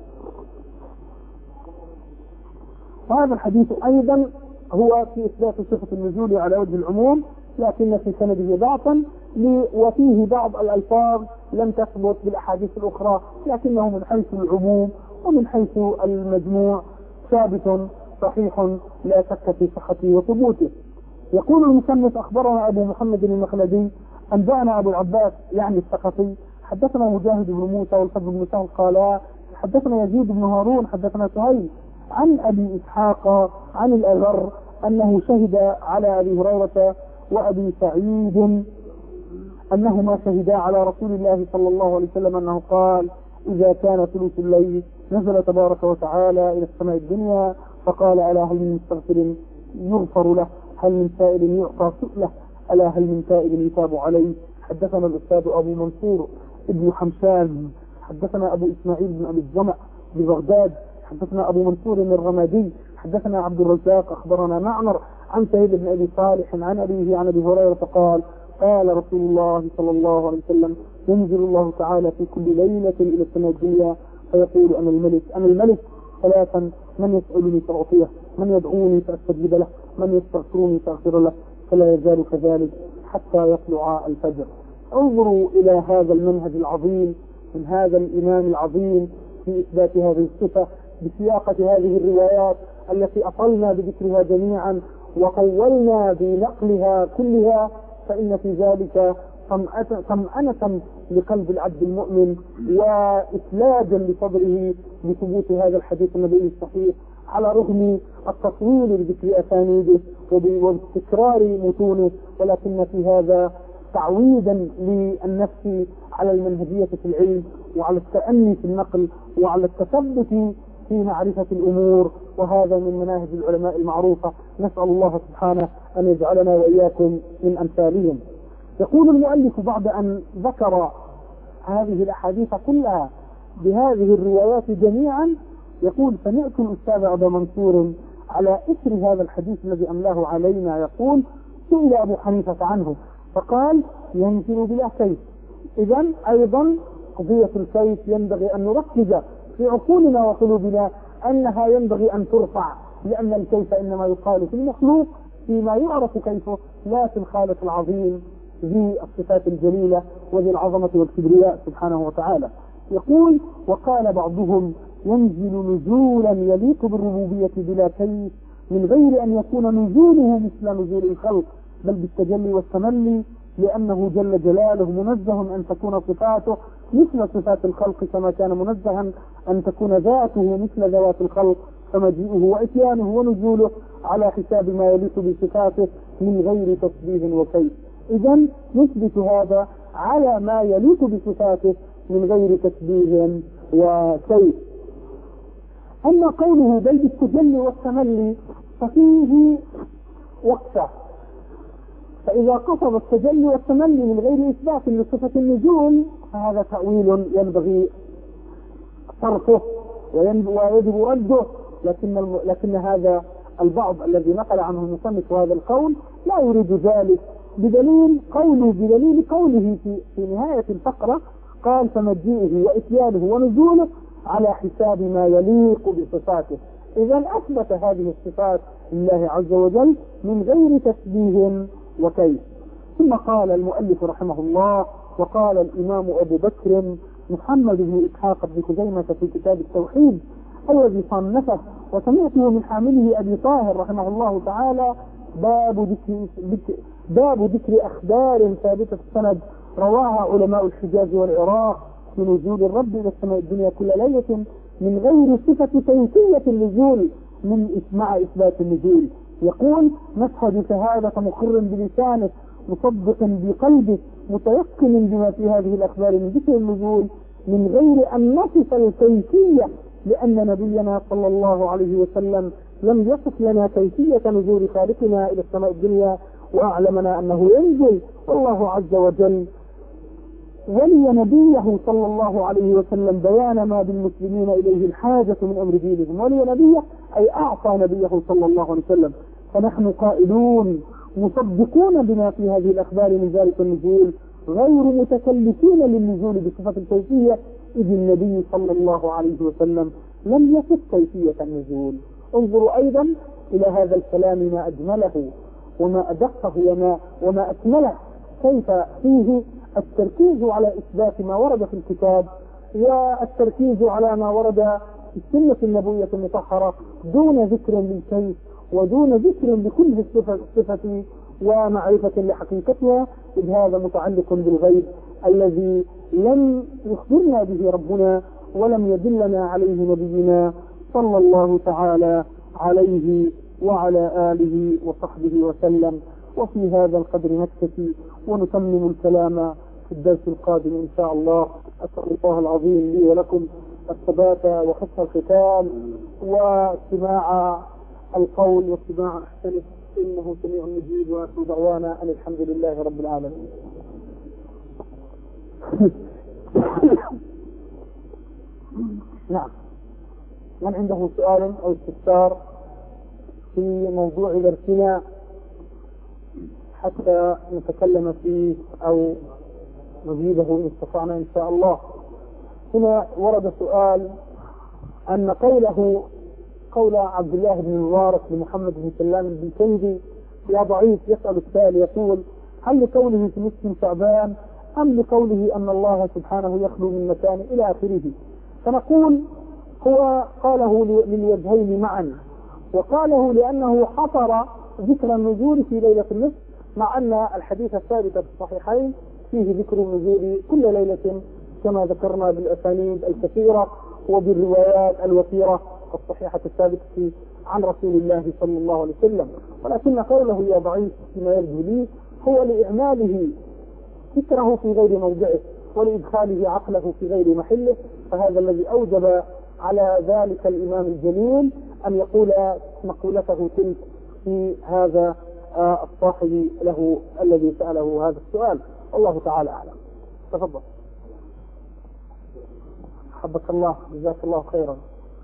وهذا الحديث أيضا هو في إثبات صفة النزول على وجه العموم، لكن في سنده ضعفا وفيه بعض الألفاظ لم تثبت بالأحاديث الأخرى، لكنه من حيث العموم ومن حيث المجموع ثابت صحيح لا شك في صحته وثبوته. يقول المصنف: أخبرنا أبو محمد المخلدي أنبأنا أبو العباس يعني الثقفي حدثنا مجاهد بن موسى والفضل بن سهل قالا حدثنا يزيد بن هارون حدثنا سهيل عن أبي إسحاق عن الأغر أنه شهد على أبي هريرة وأبي سعيد أنهما شهدا على رسول الله صلى الله عليه وسلم أنه قال: إذا كان ثلث الليل نزل تبارك وتعالى إلى السماء الدنيا فقال: ألا هل من مستغفر يغفر له، هل من سائل يعطى سؤله، ألا هل من سائل يتاب عليه. حدثنا الأستاذ أبو منصور ابن حمشان حدثنا أبو إسماعيل بن أبي الجمع ببغداد حدثنا أبو منصور الرمادي حدثنا عبد الرزاق أخبرنا معمر عن سعيد بن أبي صالح عن أبيه عن أبي هريرة قال: قال رسول الله صلى الله عليه وسلم: ينزل الله تعالى في كل ليلة إلى السماء الدنيا فيقول أنا الملك أنا الملك ثلاثا: من يسألني فأعطيه، من يدعوني فأستجيب له، من يستغفرني فأغفر له، فلا يزال كذلك حتى يطلع الفجر. انظروا إلى هذا المنهج العظيم من هذا الإمام العظيم في إثبات هذه الصفة بسياقة هذه الروايات التي أطلنا بذكرها جميعا وطولنا بنقلها كلها، فإن في ذلك طمأنة لقلب العبد المؤمن وإثلاجا لصدره بثبوت هذا الحديث النبوي الصحيح، على رغم التطويل بذكر أسانيده وبتكرار متونه، ولكن في هذا تعويدا للنفس على المنهجية في العلم وعلى التأني في النقل وعلى التثبت في معرفة الأمور، وهذا من مناهج العلماء المعروفة. نسأل الله سبحانه أن يجعلنا وإياكم من أمثالهم. يقول المؤلف بعد أن ذكر هذه الأحاديث كلها بهذه الروايات جميعا، يقول: سمعت الأستاذ أبا منصور على إثر هذا الحديث الذي أملاه علينا يقول: سئل أبو حنيفة عنه فقال: ينزل بلا كيف. إذن أيضا قضية الكيف ينبغي أن نركز في عقولنا وقلوبنا أنها ينبغي أن ترفع، لأن الكيف إنما يقال في المخلوق فيما يعرف كيفه، لا في الخالق العظيم ذي الصفات الجليلة وذي العظمة والكبرياء سبحانه وتعالى. يقول: وقال بعضهم: ينزل نزولا يليق بالربوبية بلا كيف، من غير أن يكون نزوله مثل نزول الخلق، بل بالتجلي والتملي، لأنه جل جلاله منزه أن تكون صفاته مثل صفات الخلق، كما كان منزها أن تكون ذاته مثل ذوات الخلق، فمجيئه وإتيانه ونزوله على حساب ما يليق بصفاته من غير تشبيه وكيف. إذن نثبت هذا على ما يليق بصفاته من غير تشبيه وكيف. أما قوله بل بالتجلي والتملي ففيه وقفة، فإذا قصد التجلي والتملي من غير إثبات لصفة النزول فهذا تأويل ينبغي صرفه ويجب رده، لكن لكن هذا البعض الذي نقل عنه المصنف هذا القول لا يريد ذلك، بدليل قوله بدليل قوله في, في نهاية الفقرة قال: فمجيئه وإتيانه ونزوله على حساب ما يليق بصفاته. إذن أثبت هذه الصفات لله عز وجل من غير تشبيه وكيف. ثم قال المؤلف رحمه الله: وقال الإمام أبو بكر محمد بن إسحاق بن خزيمة في كتاب التوحيد الذي صنفه وسمعته من حامله أبي طاهر رحمه الله تعالى: باب ذكر باب ذكر أخبار ثابتة السند رواها علماء الحجاز والعراق من نزول الرب إلى السماء الدنيا كل ليلة من غير صفة كيفية النزول من مع إثبات النزول. يقول: نشهد شهادة مقر بلسانه مصدق بقلبه متيقن بما في هذه الأخبار من ذكر النزول من غير أن نصف الكيفية، لأن نبينا صلى الله عليه وسلم لم يصف لنا كيفية نزول خالقنا إلى السماء الدنيا، وأعلمنا أنه ينزل، والله عز وجل ولي نبيه صلى الله عليه وسلم بيان ما بالمسلمين إليه الحاجة من أمر دينهم، ولي نبيه أي أعطى نبيه صلى الله عليه وسلم. فنحن قائلون مصدقون بما في هذه الأخبار من ذلك النزول غير متكلفين للنزول بصفة الكيفية، إذ النبي صلى الله عليه وسلم لم يصف كيفية النزول. انظروا أيضا إلى هذا الكلام ما أجمله وما أدقه وما, وما أكمله، كيف فيه التركيز على إثبات ما ورد في الكتاب والتركيز على ما ورد في السنة النبوية المطهرة دون ذكر للكيف ودون ذكر لكل الصفة ومعرفة لحقيقتها، إذ هذا متعلق بالغيب الذي لم يخبرنا به ربنا ولم يدلنا عليه نبينا صلى الله تعالى عليه وعلى آله وصحبه وسلم. وفي هذا القدر نكتفي ونتمم الكلام في الدرس القادم إن شاء الله. أسأل الله العظيم لي ولكم الثبات وحسن الختام واستماع القول واستماع أحسنه، إنه سميع مجيب، وآخر دعوانا أن الحمد لله رب العالمين. نعم، من عنده سؤال أو استفسار في موضوع درسنا حتى نتكلم فيه أو نجيبه إن استطعنا إن شاء الله. هنا ورد سؤال أن قوله قول عبد الله بن المبارك لمحمد بن سلام بن كندي يا ضعيف، يسأل السائل يقول هل لقوله في نصف شعبان أم لقوله أن الله سبحانه يخلو من مكان إلى آخره؟ فنقول هو قاله للوجهين معا، وقاله لأنه حصر ذكر النزول في ليلة النصف، مع أن الحديث الثابت في الصحيحين فيه ذكر النزول كل ليلة كما ذكرنا بالأسانيد الكثيرة وبالروايات الوثيرة الصحيحة الثابتة عن رسول الله صلى الله عليه وسلم. ولكن قوله يا ضعيف فيما يبدو لي هو لإعماله فكره في غير موضعه ولإدخاله عقله في غير محله، فهذا الذي أوجب على ذلك الإمام الجليل أن يقول مقولته تلك في هذا الصاحب له الذي سأله هذا السؤال. الله تعالى أعلم. تفضل. حبك الله، جزاك الله خيرا.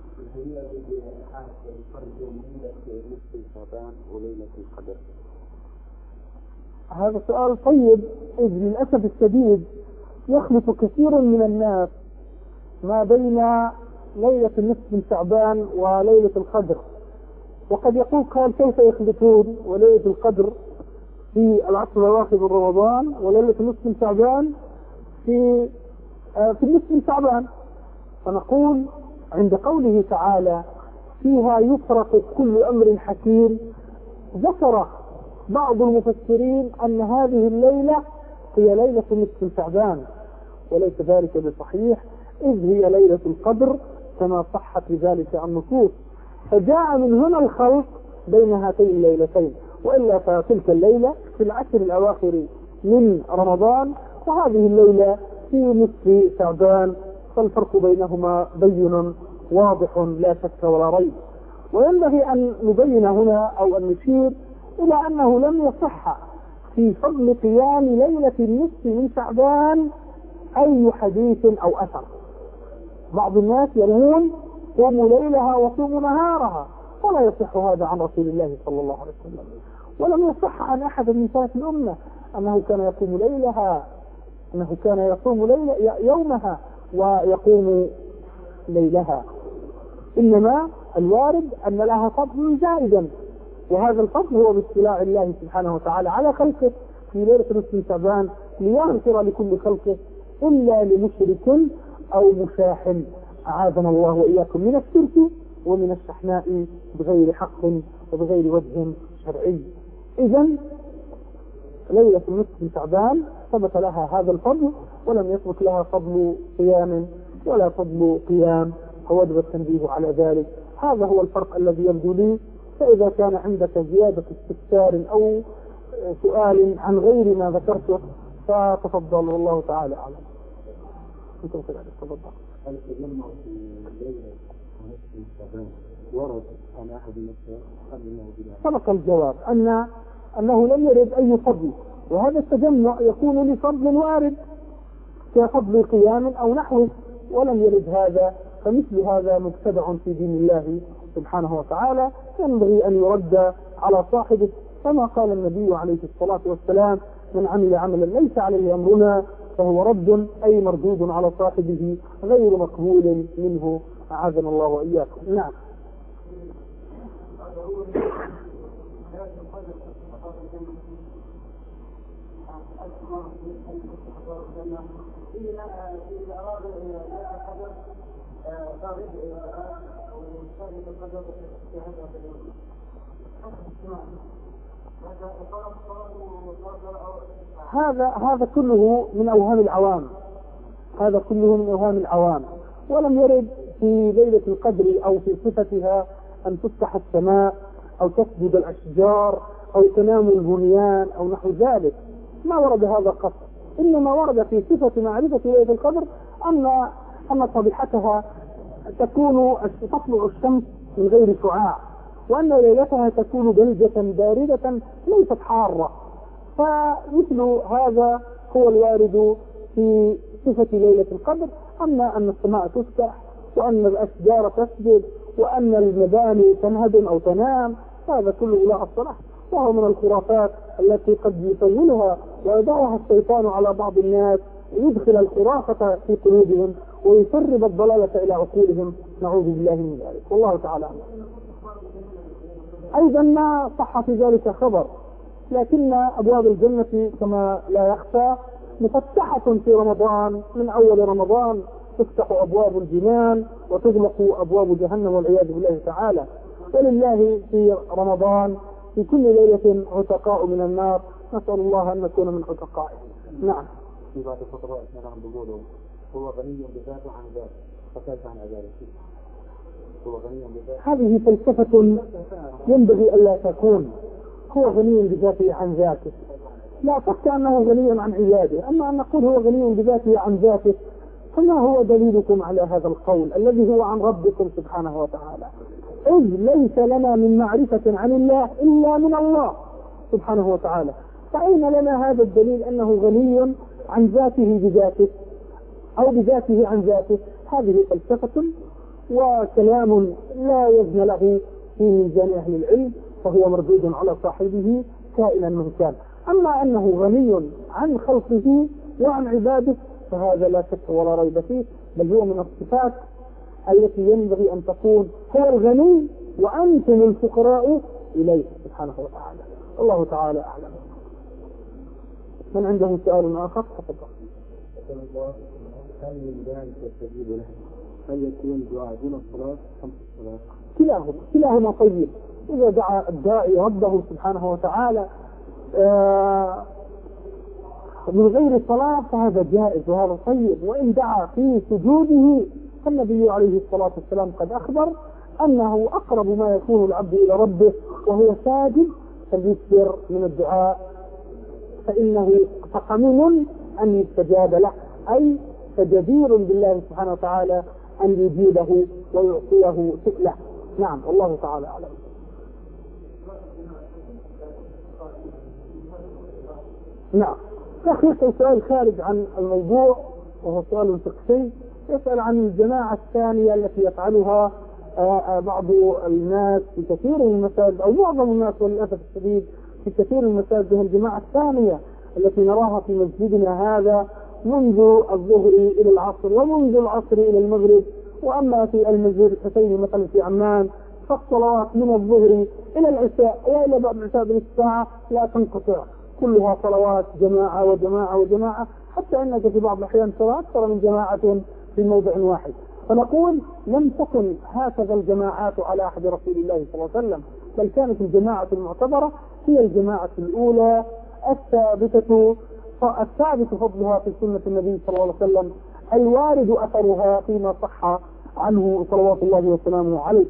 هذا سؤال طيب، إذ للأسف الشديد يخلط كثير من الناس ما بين ليلة النصف من شعبان وليلة القدر، وقد يقول قال كيف يخلطون وليلة القدر في العشر الأواخر من رمضان وليلة النصف من شعبان في آه في النصف من شعبان؟ فنقول عند قوله تعالى فيها يفرق كل أمر حكيم، ذكر بعض المفسرين أن هذه الليلة هي ليلة نصف من شعبان، وليس ذلك بصحيح، إذ هي ليلة القدر كما صحت بذلك النصوص، فجاء من هنا الخلط بين هاتين الليلتين، وإلا فتلك الليلة في العشر الأواخر من رمضان وهذه الليلة في نصف شعبان، فالفرق بينهما بين واضح لا شك ولا ريب. وينبغي أن نبين هنا أو أن نشير إلى أنه لم يصح في فضل قيام ليلة النصف من شعبان أي حديث أو أثر. بعض الناس يرون صوموا ليلها وصوموا نهارها، ولا يصح هذا عن رسول الله صلى الله عليه وسلم، ولم يصح عن أحد من سلف الأمة أنه كان يصوم ليلها، أنه كان يصوم ليلة يومها ويقوم ليلها، إنما الوارد أن لها فضل زائدا، وهذا الفضل هو باطلاع الله سبحانه وتعالى على خلقه في ليلة نصف من شعبان ليغفر لكل خلقه إلا لمشرك أو مشاح، أعاذنا الله وإياكم من الشرك ومن الشحناء بغير حق وبغير وجه شرعي. إذن ليلة النصف من شعبان ثبت لها هذا الفضل، ولم يثبت لها فضل صيام ولا فضل قيام، فوجب التنبيه على ذلك. هذا هو الفرق الذي يبدو لي. فإذا كان عندك زيادة استفسار أو سؤال عن غير ما ذكرته فتفضل، والله تعالى أعلم. أنت كذلك تفضل. هل تجمع في ليلة ونصف من شعبان ورد عن أحد المسائل قبل الموجودات؟ سبق الجواب أن أنه لم يرد أي فضل، وهذا التجمع يكون لفضل وارد كفضل قيام أو نحوه، ولم يرد هذا، فمثل هذا مبتدع في دين الله سبحانه وتعالى، ينبغي أن يرد على صاحبه، كما قال النبي عليه الصلاة والسلام من عمل عملا ليس عليه أمرنا فهو رد، أي مردود على صاحبه غير مقبول منه، أعاذنا الله وإياكم. نعم. هذا هذا كله من أوهام العوام، هذا كله من أوهام العوام، ولم يرد في ليلة القدر أو في صفتها أن تفتح السماء أو تسجد الأشجار أو تنام البنيان أو نحو ذلك، ما ورد هذا قط، إنما ورد في صفة معرفة ليلة القدر أن أن صبيحتها تكون تطلع الشمس من غير شعاع، وأن ليلتها تكون بلدة باردة ليست حارة. فمثل هذا هو الوارد في صفة ليلة القدر، أما أن السماء تفتح وأن الأشجار تسجد وأن المباني تنهدم أو تنام، هذا كله لا أصل له، وهو من الخرافات التي قد يسولها ويضعها الشيطان على بعض الناس يدخل الخرافة في قلوبهم ويسرب الضلالة إلى عقولهم، نعوذ بالله من ذلك، والله تعالى أعلم. أيضا ما صح في ذلك خبر، لكن أبواب الجنة كما لا يخفى مفتحة في رمضان، من أول رمضان تفتح أبواب الجنان وتغلق أبواب جهنم والعياذ بالله تعالى. ولله في رمضان في كل ليلة عتقاء من النار، نسأل الله أن نكون من عتقائه. نعم. في بعض الفترات نحن بنقوله هو غني بذاته عن ذاته، فكيف عن عباده؟ هو غني بذاته. هذه فلسفة ينبغي ألا تكون. هو غني بذاته عن ذاته، لا شك أنه غني عن عباده، أما أن نقول هو غني بذاته عن ذاته، فما هو دليلكم على هذا القول الذي هو عن ربكم سبحانه وتعالى؟ إذ ليس لنا من معرفة عن الله إلا من الله سبحانه وتعالى، فأين لنا هذا الدليل أنه غني عن ذاته بذاته أو بذاته عن ذاته؟ هذه فلسفة وكلام لا وزن له في ميزان أهل العلم، فهو مردود على صاحبه كائنا من كان. أما أنه غني عن خلقه وعن عباده فهذا لا شك ولا ريب فيه، بل هو من الصفات التي ينبغي أن تكون هو الغني وأنتم الفقراء إليه سبحانه وتعالى. الله تعالى أعلم. من عنده سؤال آخر تفضل. هل من ذلك يستجيب له؟ هل يكون دعاء دون الصلاة خمس الصلاة؟ كلاهما كلاهما طيب. إذا دعا الداعي ربه سبحانه وتعالى آه من غير صلاة فهذا جائز وهذا طيب، وإن دعا في سجوده فالنبي عليه الصلاة والسلام قد أخبر أنه أقرب ما يكون العبد إلى ربه وهو ساجد فليكثر من الدعاء فإنه فقمن أن يستجاب له، أي فجدير بالله سبحانه وتعالى أن يجيبه ويعطيه سؤله. نعم والله تعالى أعلم. نعم. أخيرا سؤال خارج عن الموضوع وهو سؤال فقهي، يسأل عن الجماعة الثانية التي يفعلها بعض الناس في كثير من المساجد أو معظم الناس وللأسف الشديد في كثير من المساجد، هي الجماعة الثانية التي نراها في مسجدنا هذا منذ الظهر إلى العصر ومنذ العصر إلى المغرب. وأما في المسجد الحسيني مثلا في عمان فالصلوات من الظهر إلى العشاء وإلى بعد العشاء بنصف ساعة لا تنقطع، كلها صلوات جماعة وجماعة وجماعة، حتى أنك في بعض الأحيان ترى أكثر من جماعة في موضع واحد. فنقول لم تكن هكذا الجماعات على عهد رسول الله صلى الله عليه وسلم، بل كانت الجماعة المعتبرة هي الجماعة الأولى الثابتة الثابت فضلها في سنة النبي صلى الله عليه وسلم، الوارد أثرها فيما صح عنه صلوات الله وسلامه عليه.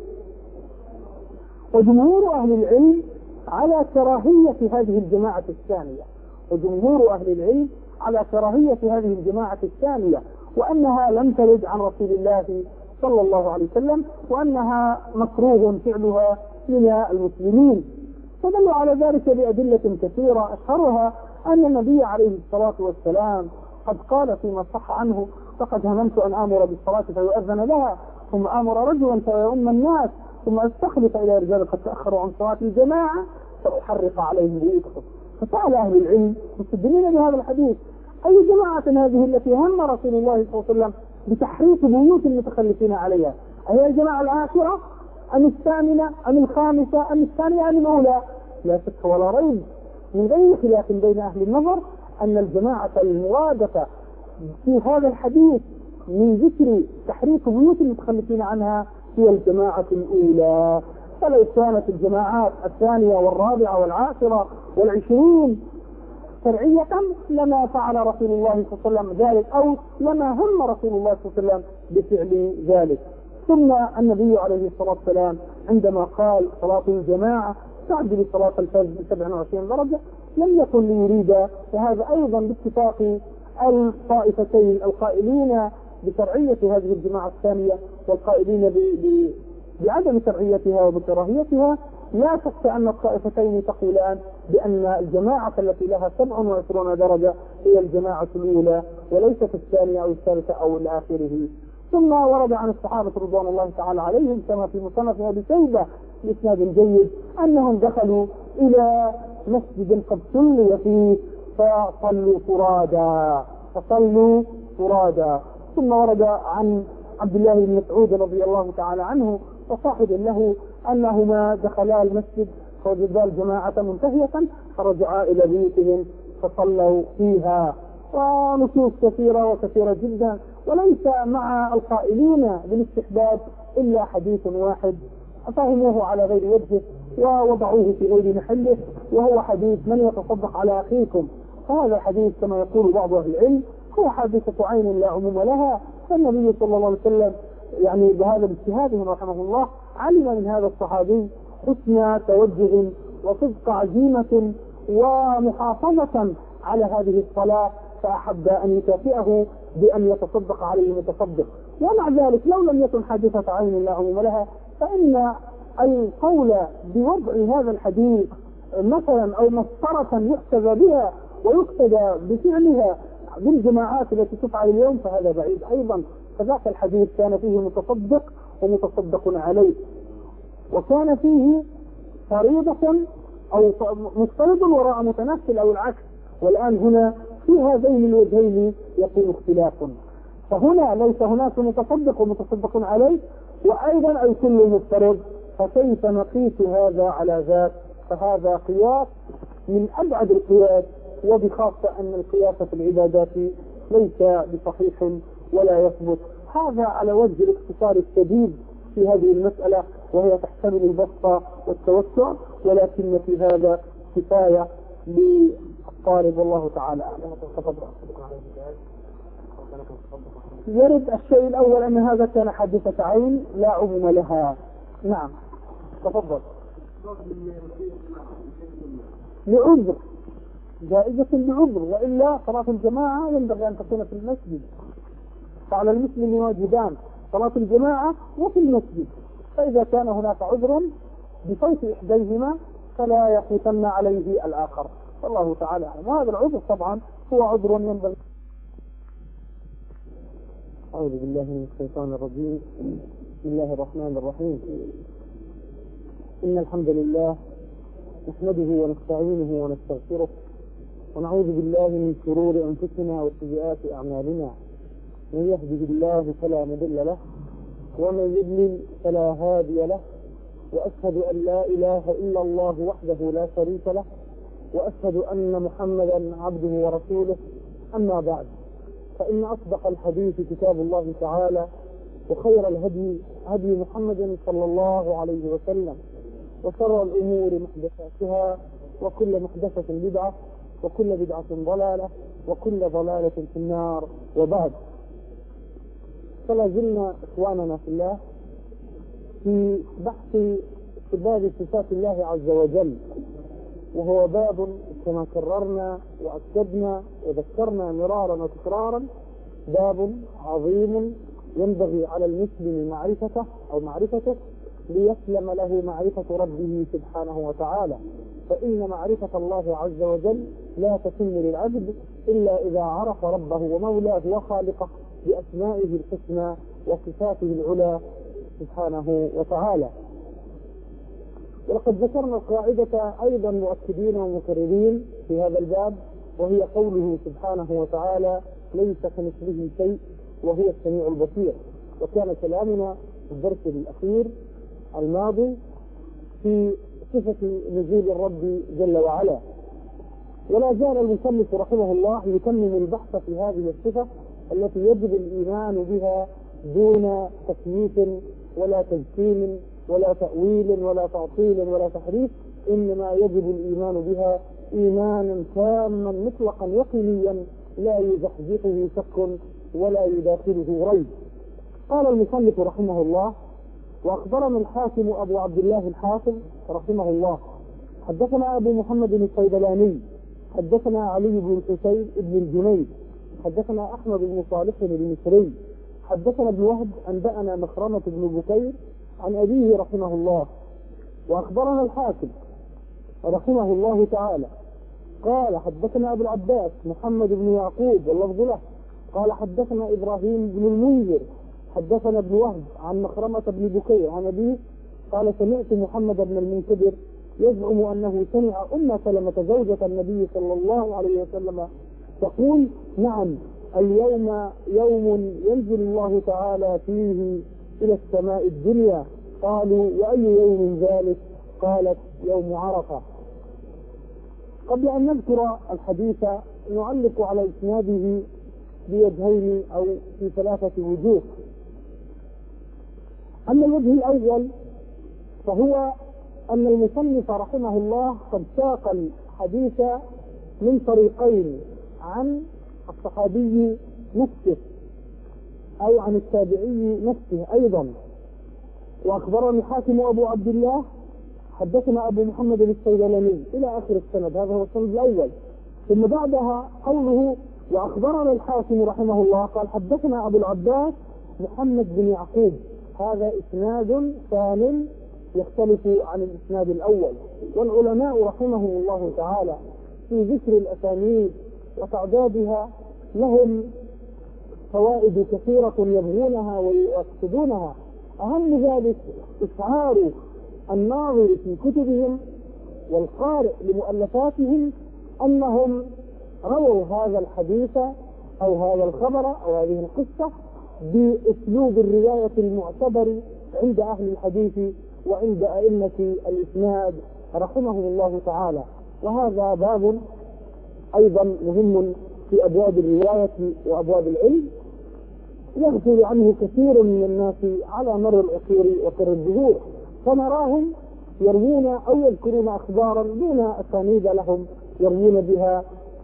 وجمهور أهل العلم على كراهية هذه الجماعة الثانية، وجمهور أهل العلم على كراهية هذه الجماعة الثانية، وأنها لم ترد عن رسول الله صلى الله عليه وسلم، وأنها مكروه فعلها من المسلمين. فدلوا على ذلك بأدلة كثيرة، أشهرها أن النبي عليه الصلاة والسلام قد قال فيما صح عنه: فقد هممت أن آمر بالصلاة فيؤذن لها، ثم آمر رجلا فيؤم الناس، ثم استخلف إلى رجال قد تأخروا عن صلاة الجماعة فأحرق عليهم بيوتهم. فسأل أهل العلم مستدلين بهذا الحديث: أي جماعة هذه التي هم رسول الله صلى الله عليه وسلم بتحريق بيوت المتخلفين عليها؟ أهي الجماعة العاشرة أم الثامنة أم الخامسة أم الثانية أم الأولى؟ لا شك ولا ريب من غير خلاف بين أهل النظر أن الجماعة المرادفة في هذا الحديث من ذكر تحريق بيوت المتخلفين عنها هي الجماعة الأولى. فلو كانت الجماعات الثانية والرابعة والعاشرة والعشرين شرعية لما فعل رسول الله صلى الله عليه وسلم ذلك، أو لما هم رسول الله صلى الله عليه وسلم بفعل ذلك. ثم النبي عليه الصلاة والسلام عندما قال صلاة الجماعة تعدل صلاة الفجر بسبع وعشرين درجة لم يكن ليريد، وهذا أيضا باتفاق الطائفتين القائلين بشرعية هذه الجماعة الثانية والقائلين ب... ب... بعدم شرعيتها وبكراهيتها. لا شك أن الطائفتين تقولان بأن الجماعة التي لها سبع وعشرون درجة هي الجماعة الأولى وليست الثانية أو الثالثة أو الآخره. ثم ورد عن الصحابة رضوان الله تعالى عليهم كما في مصنف أبي شيبة بإسناد جيد أنهم دخلوا إلى مسجد قد صلي فيه فصلوا فرادا، فصلوا فرادا. ثم ورد عن عبد الله بن مسعود رضي الله تعالى عنه وصاحب له أنهما دخلا المسجد فوجدا الجماعة منتهية فرجعا إلى بيوتهم فصلوا فيها. ونصوص كثيرة وكثيرة جدا، وليس مع القائلين بالاستحباب إلا حديث واحد فهموه على غير وجهه ووضعوه في غير محله، وهو حديث من يتصدق على أخيكم. فهذا الحديث كما يقول بعض أهل العلم هو حادثة عين لا عموم لها. فالنبي صلى الله عليه وسلم يعني بهذا الاجتهاد رحمه الله علم من هذا الصحابي حسن توجه وصدق عزيمة ومحافظة على هذه الصلاة، فأحب أن يكافئه بأن يتصدق عليه المتصدق. ومع ذلك لو لم يكن حادثة عين لا عموم لها فإن القول بوضع هذا الحديث مثلا أو مسطرة يحتذى بها ويقتدى بفعلها بالجماعات التي تفعل اليوم فهذا بعيد أيضا. فذاك الحديث كان فيه متصدق ومتصدق عليه، وكان فيه فريضة أو مفترض وراء متنفل أو العكس. والآن هنا في هذين الوجهين يكون اختلاف، فهنا ليس هناك متصدق ومتصدق عليه وأيضا أي كل مفترض، فكيف نقيس هذا على ذاك؟ فهذا قياس من أبعد القياس، وبخاصة أن القياس في العبادات ليس بصحيح ولا يثبت. هذا على وجه الاختصار الشديد في هذه المسألة، وهي تحتمل البسط والتوسع، ولكن في هذا كفاية للطالب والله تعالى أعلم. يرد الشيء الأول أن هذا كان حادثة عين لا عموم لها. نعم تفضل. لعذر، جائزة بعذر، وإلا صلاة الجماعة ينبغي أن تكون في المسجد، فعلى المسلم واجبان: صلاة الجماعة وفي المسجد. فإذا كان هناك عذر بفوت إحديهما فلا يفوتن عليه الآخر، والله تعالى أعلم. وهذا العذر طبعا هو عذر ينبغي. أعوذ بالله من الشيطان الرجيم. بسم الله الرحمن الرحيم. إن الحمد لله نحمده ونستعينه ونستغفره، ونعوذ بالله من شرور أنفسنا وسيئات أعمالنا. من يهده الله فلا مضل له، ومن يضلل فلا هادي له، وأشهد أن لا إله إلا الله وحده لا شريك له، وأشهد أن محمدا عبده ورسوله. أما بعد، فإن أصدق الحديث كتاب الله تعالى، وخير الهدي هدي محمد صلى الله عليه وسلم، وشر الأمور محدثاتها، وكل محدثة بدعة، وكل بدعة ضلالة، وكل ضلالة في النار. وبعد، فلا زلنا إخواننا في الله في بحث في باب صفات الله عز وجل، وهو باب كما كررنا وأكدنا وذكرنا مرارا وتكرارا باب عظيم ينبغي على المسلم معرفته أو معرفته ليسلم له معرفة ربه سبحانه وتعالى. فإن معرفة الله عز وجل لا تتم للعبد إلا إذا عرف ربه ومولاه وخالقه بأسمائه الحسنى وصفاته العلى سبحانه وتعالى. ولقد ذكرنا القاعدة أيضا مؤكدين ومكررين في هذا الباب، وهي قوله سبحانه وتعالى: ليس كمثله شيء وهو السميع البصير. وكان كلامنا في الدرس الأخير الماضي في صفة نزول الرب جل وعلا. ولا زال المصنف رحمه الله يتمم البحث في هذه الصفة التي يجب الإيمان بها دون تكييف ولا تجسيم ولا تأويل ولا تعطيل ولا تحريف، إنما يجب الإيمان بها إيمانا تاما مطلقا يقينيا لا يزحزحه شك ولا يداخله ريب. قال المصنف رحمه الله: وأخبرنا الحاكم أبو عبد الله الحافظ رحمه الله حدثنا أبو محمد الصيدلاني حدثنا علي بن الحسين بن الجنيد حدثنا أحمد بن صالح المصري حدثنا ابن وهب أنبأنا مخرمة بن بكير عن أبيه رحمه الله. وأخبرنا الحاكم رحمه الله تعالى قال: حدثنا أبو العباس محمد بن يعقوب واللفظ له قال: حدثنا إبراهيم بن المنذر حدثنا ابن وهب عن مخرمة بن بكير عن أبيه قال: سمعت محمد بن المنكدر يزعم أنه سمع أم سلمة زوجة النبي صلى الله عليه وسلم تقول: نعم، اليوم يوم ينزل الله تعالى فيه إلى السماء الدنيا. قالوا وأي يوم ذلك؟ قالت يوم عرفة. قبل أن نذكر الحديث نعلق على إسناده بوجهين أو في ثلاثة وجوه. أما الوجه الأول فهو أن المصنف رحمه الله قد ساق الحديث من طريقين، عن الصحابي نفسه أو عن التابعي نفسه أيضا. وأخبرني حاتم أبو عبد الله حدثنا أبو محمد الصيدلاني إلى آخر السند، هذا هو السند الأول. ثم بعدها قوله وأخبرنا الحاتم رحمه الله قال حدثنا أبو العباس محمد بن يعقوب، هذا إسناد ثان يختلف عن الإسناد الأول. والعلماء رحمهم الله تعالى في ذكر الأسانيد وتعدادها لهم فوائد كثيرة يبغونها ويقصدونها، أهم ذلك إشعار الناظر في كتبهم والقارئ لمؤلفاتهم أنهم رووا هذا الحديث أو هذا الخبر أو هذه القصة بأسلوب الرواية المعتبر عند أهل الحديث وعند أئمة الإسناد رحمهم الله تعالى. وهذا باب أيضا مهم في أبواب الرواية وأبواب العلم يغفل عنه كثير من الناس على مر العصور وكر الدهور، فنراهم يروون أو يذكرون أخبارا دون أسانيد لهم يروون بها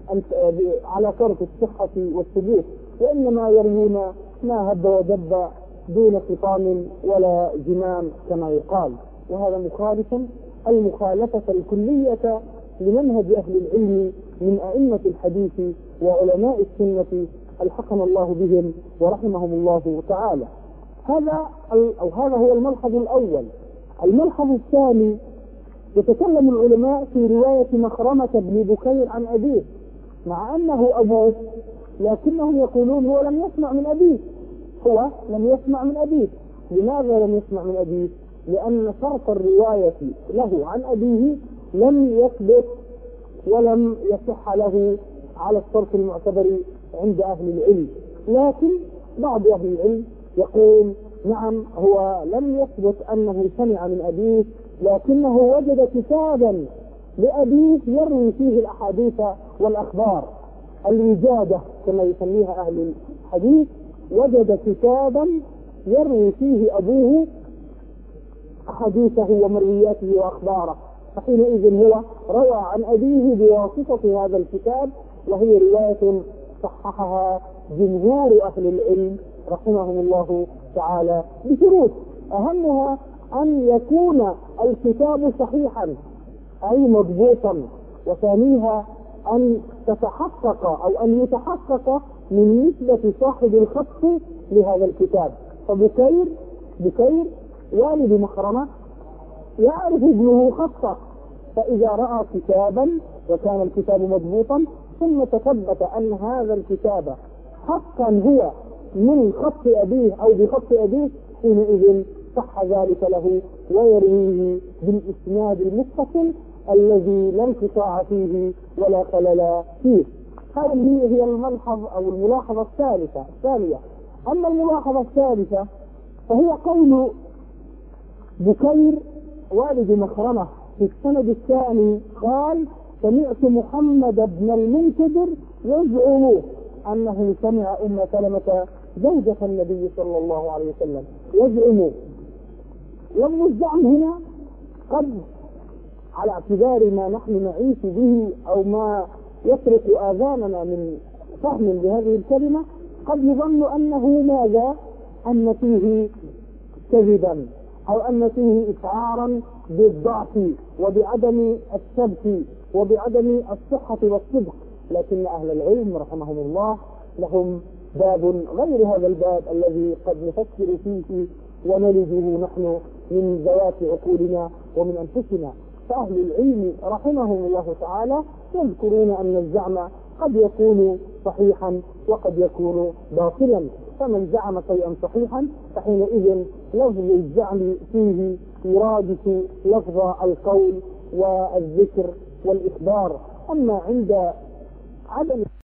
على طرف الصحة والثبوت، وإنما يروون ما هب ودب دون خطام ولا جمام كما يقال. وهذا مخالف المخالفة الكلية لمنهج أهل العلم من أئمة الحديث وعلماء السنة الحقنا الله بهم ورحمهم الله تعالى. هذا أو هذا هو الملحظ الأول. الملحظ الثاني يتكلم العلماء في رواية مخرمة بن بكير عن أبيه، مع أنه أبوه لكنهم يقولون هو لم يسمع من أبيه، هو لم يسمع من أبيه. لماذا لم يسمع من أبيه؟ لأن شرط الرواية له عن أبيه لم يثبت ولم يصح له على الشرط المعتبر عند أهل العلم. لكن بعض أهل العلم يقول نعم هو لم يثبت أنه سمع من أبيه، لكنه وجد كتابا لأبيه يروي فيه الأحاديث والأخبار، الوجادة كما يسميها أهل الحديث، وجد كتابا يروي فيه أبوه حديثه ومروياته وأخباره، فحينئذ هو روى عن أبيه بواسطة هذا الكتاب، وهي رواية صححها جمهور أهل العلم رحمهم الله تعالى بشروط، أهمها أن يكون الكتاب صحيحا أي مضبوطا، وثانيها أن تتحقق أو أن يتحقق من نسبة صاحب الخط لهذا الكتاب. فبكير بكير والد مخرمة يعرف ابنه خطه، فإذا رأى كتابا وكان الكتاب مضبوطا ثم تثبت أن هذا الكتاب حقا هو من خط أبيه أو بخط أبيه، حينئذ صح ذلك له ويرويه بالإسناد المتصل الذي لا انقطاع فيه ولا خلل فيه. هذه هي الملحظ أو الملاحظة الثالثة الثانية. أما الملاحظة الثالثة فهي قول بكير والد مخرمة في السند الثاني قال سمعت محمد بن المنكدر يزعم أنه سمع أم سلمة زوجة النبي صلى الله عليه وسلم يزعم. لفظ الزعم هنا قد على اعتبار ما نحن نعيش به أو ما يطرق آذاننا من فهم لهذه الكلمة قد يظن أنه ماذا؟ أن فيه كذبا أو أن فيه إشعارا بالضعف وبعدم الثبت وبعدم الصحة والصدق، لكن أهل العلم رحمهم الله لهم باب غير هذا الباب الذي قد نفكر فيه ونلجه نحن من ذوات عقولنا ومن أنفسنا. فأهل العلم رحمهم الله تعالى يذكرون أن الزعم قد يكون صحيحا وقد يكون باطلا، فمن زعم شيئا صحيحا فحينئذ لفظ الزعم فيه يرادف لفظ القول والذكر والإخبار. أما عند عدم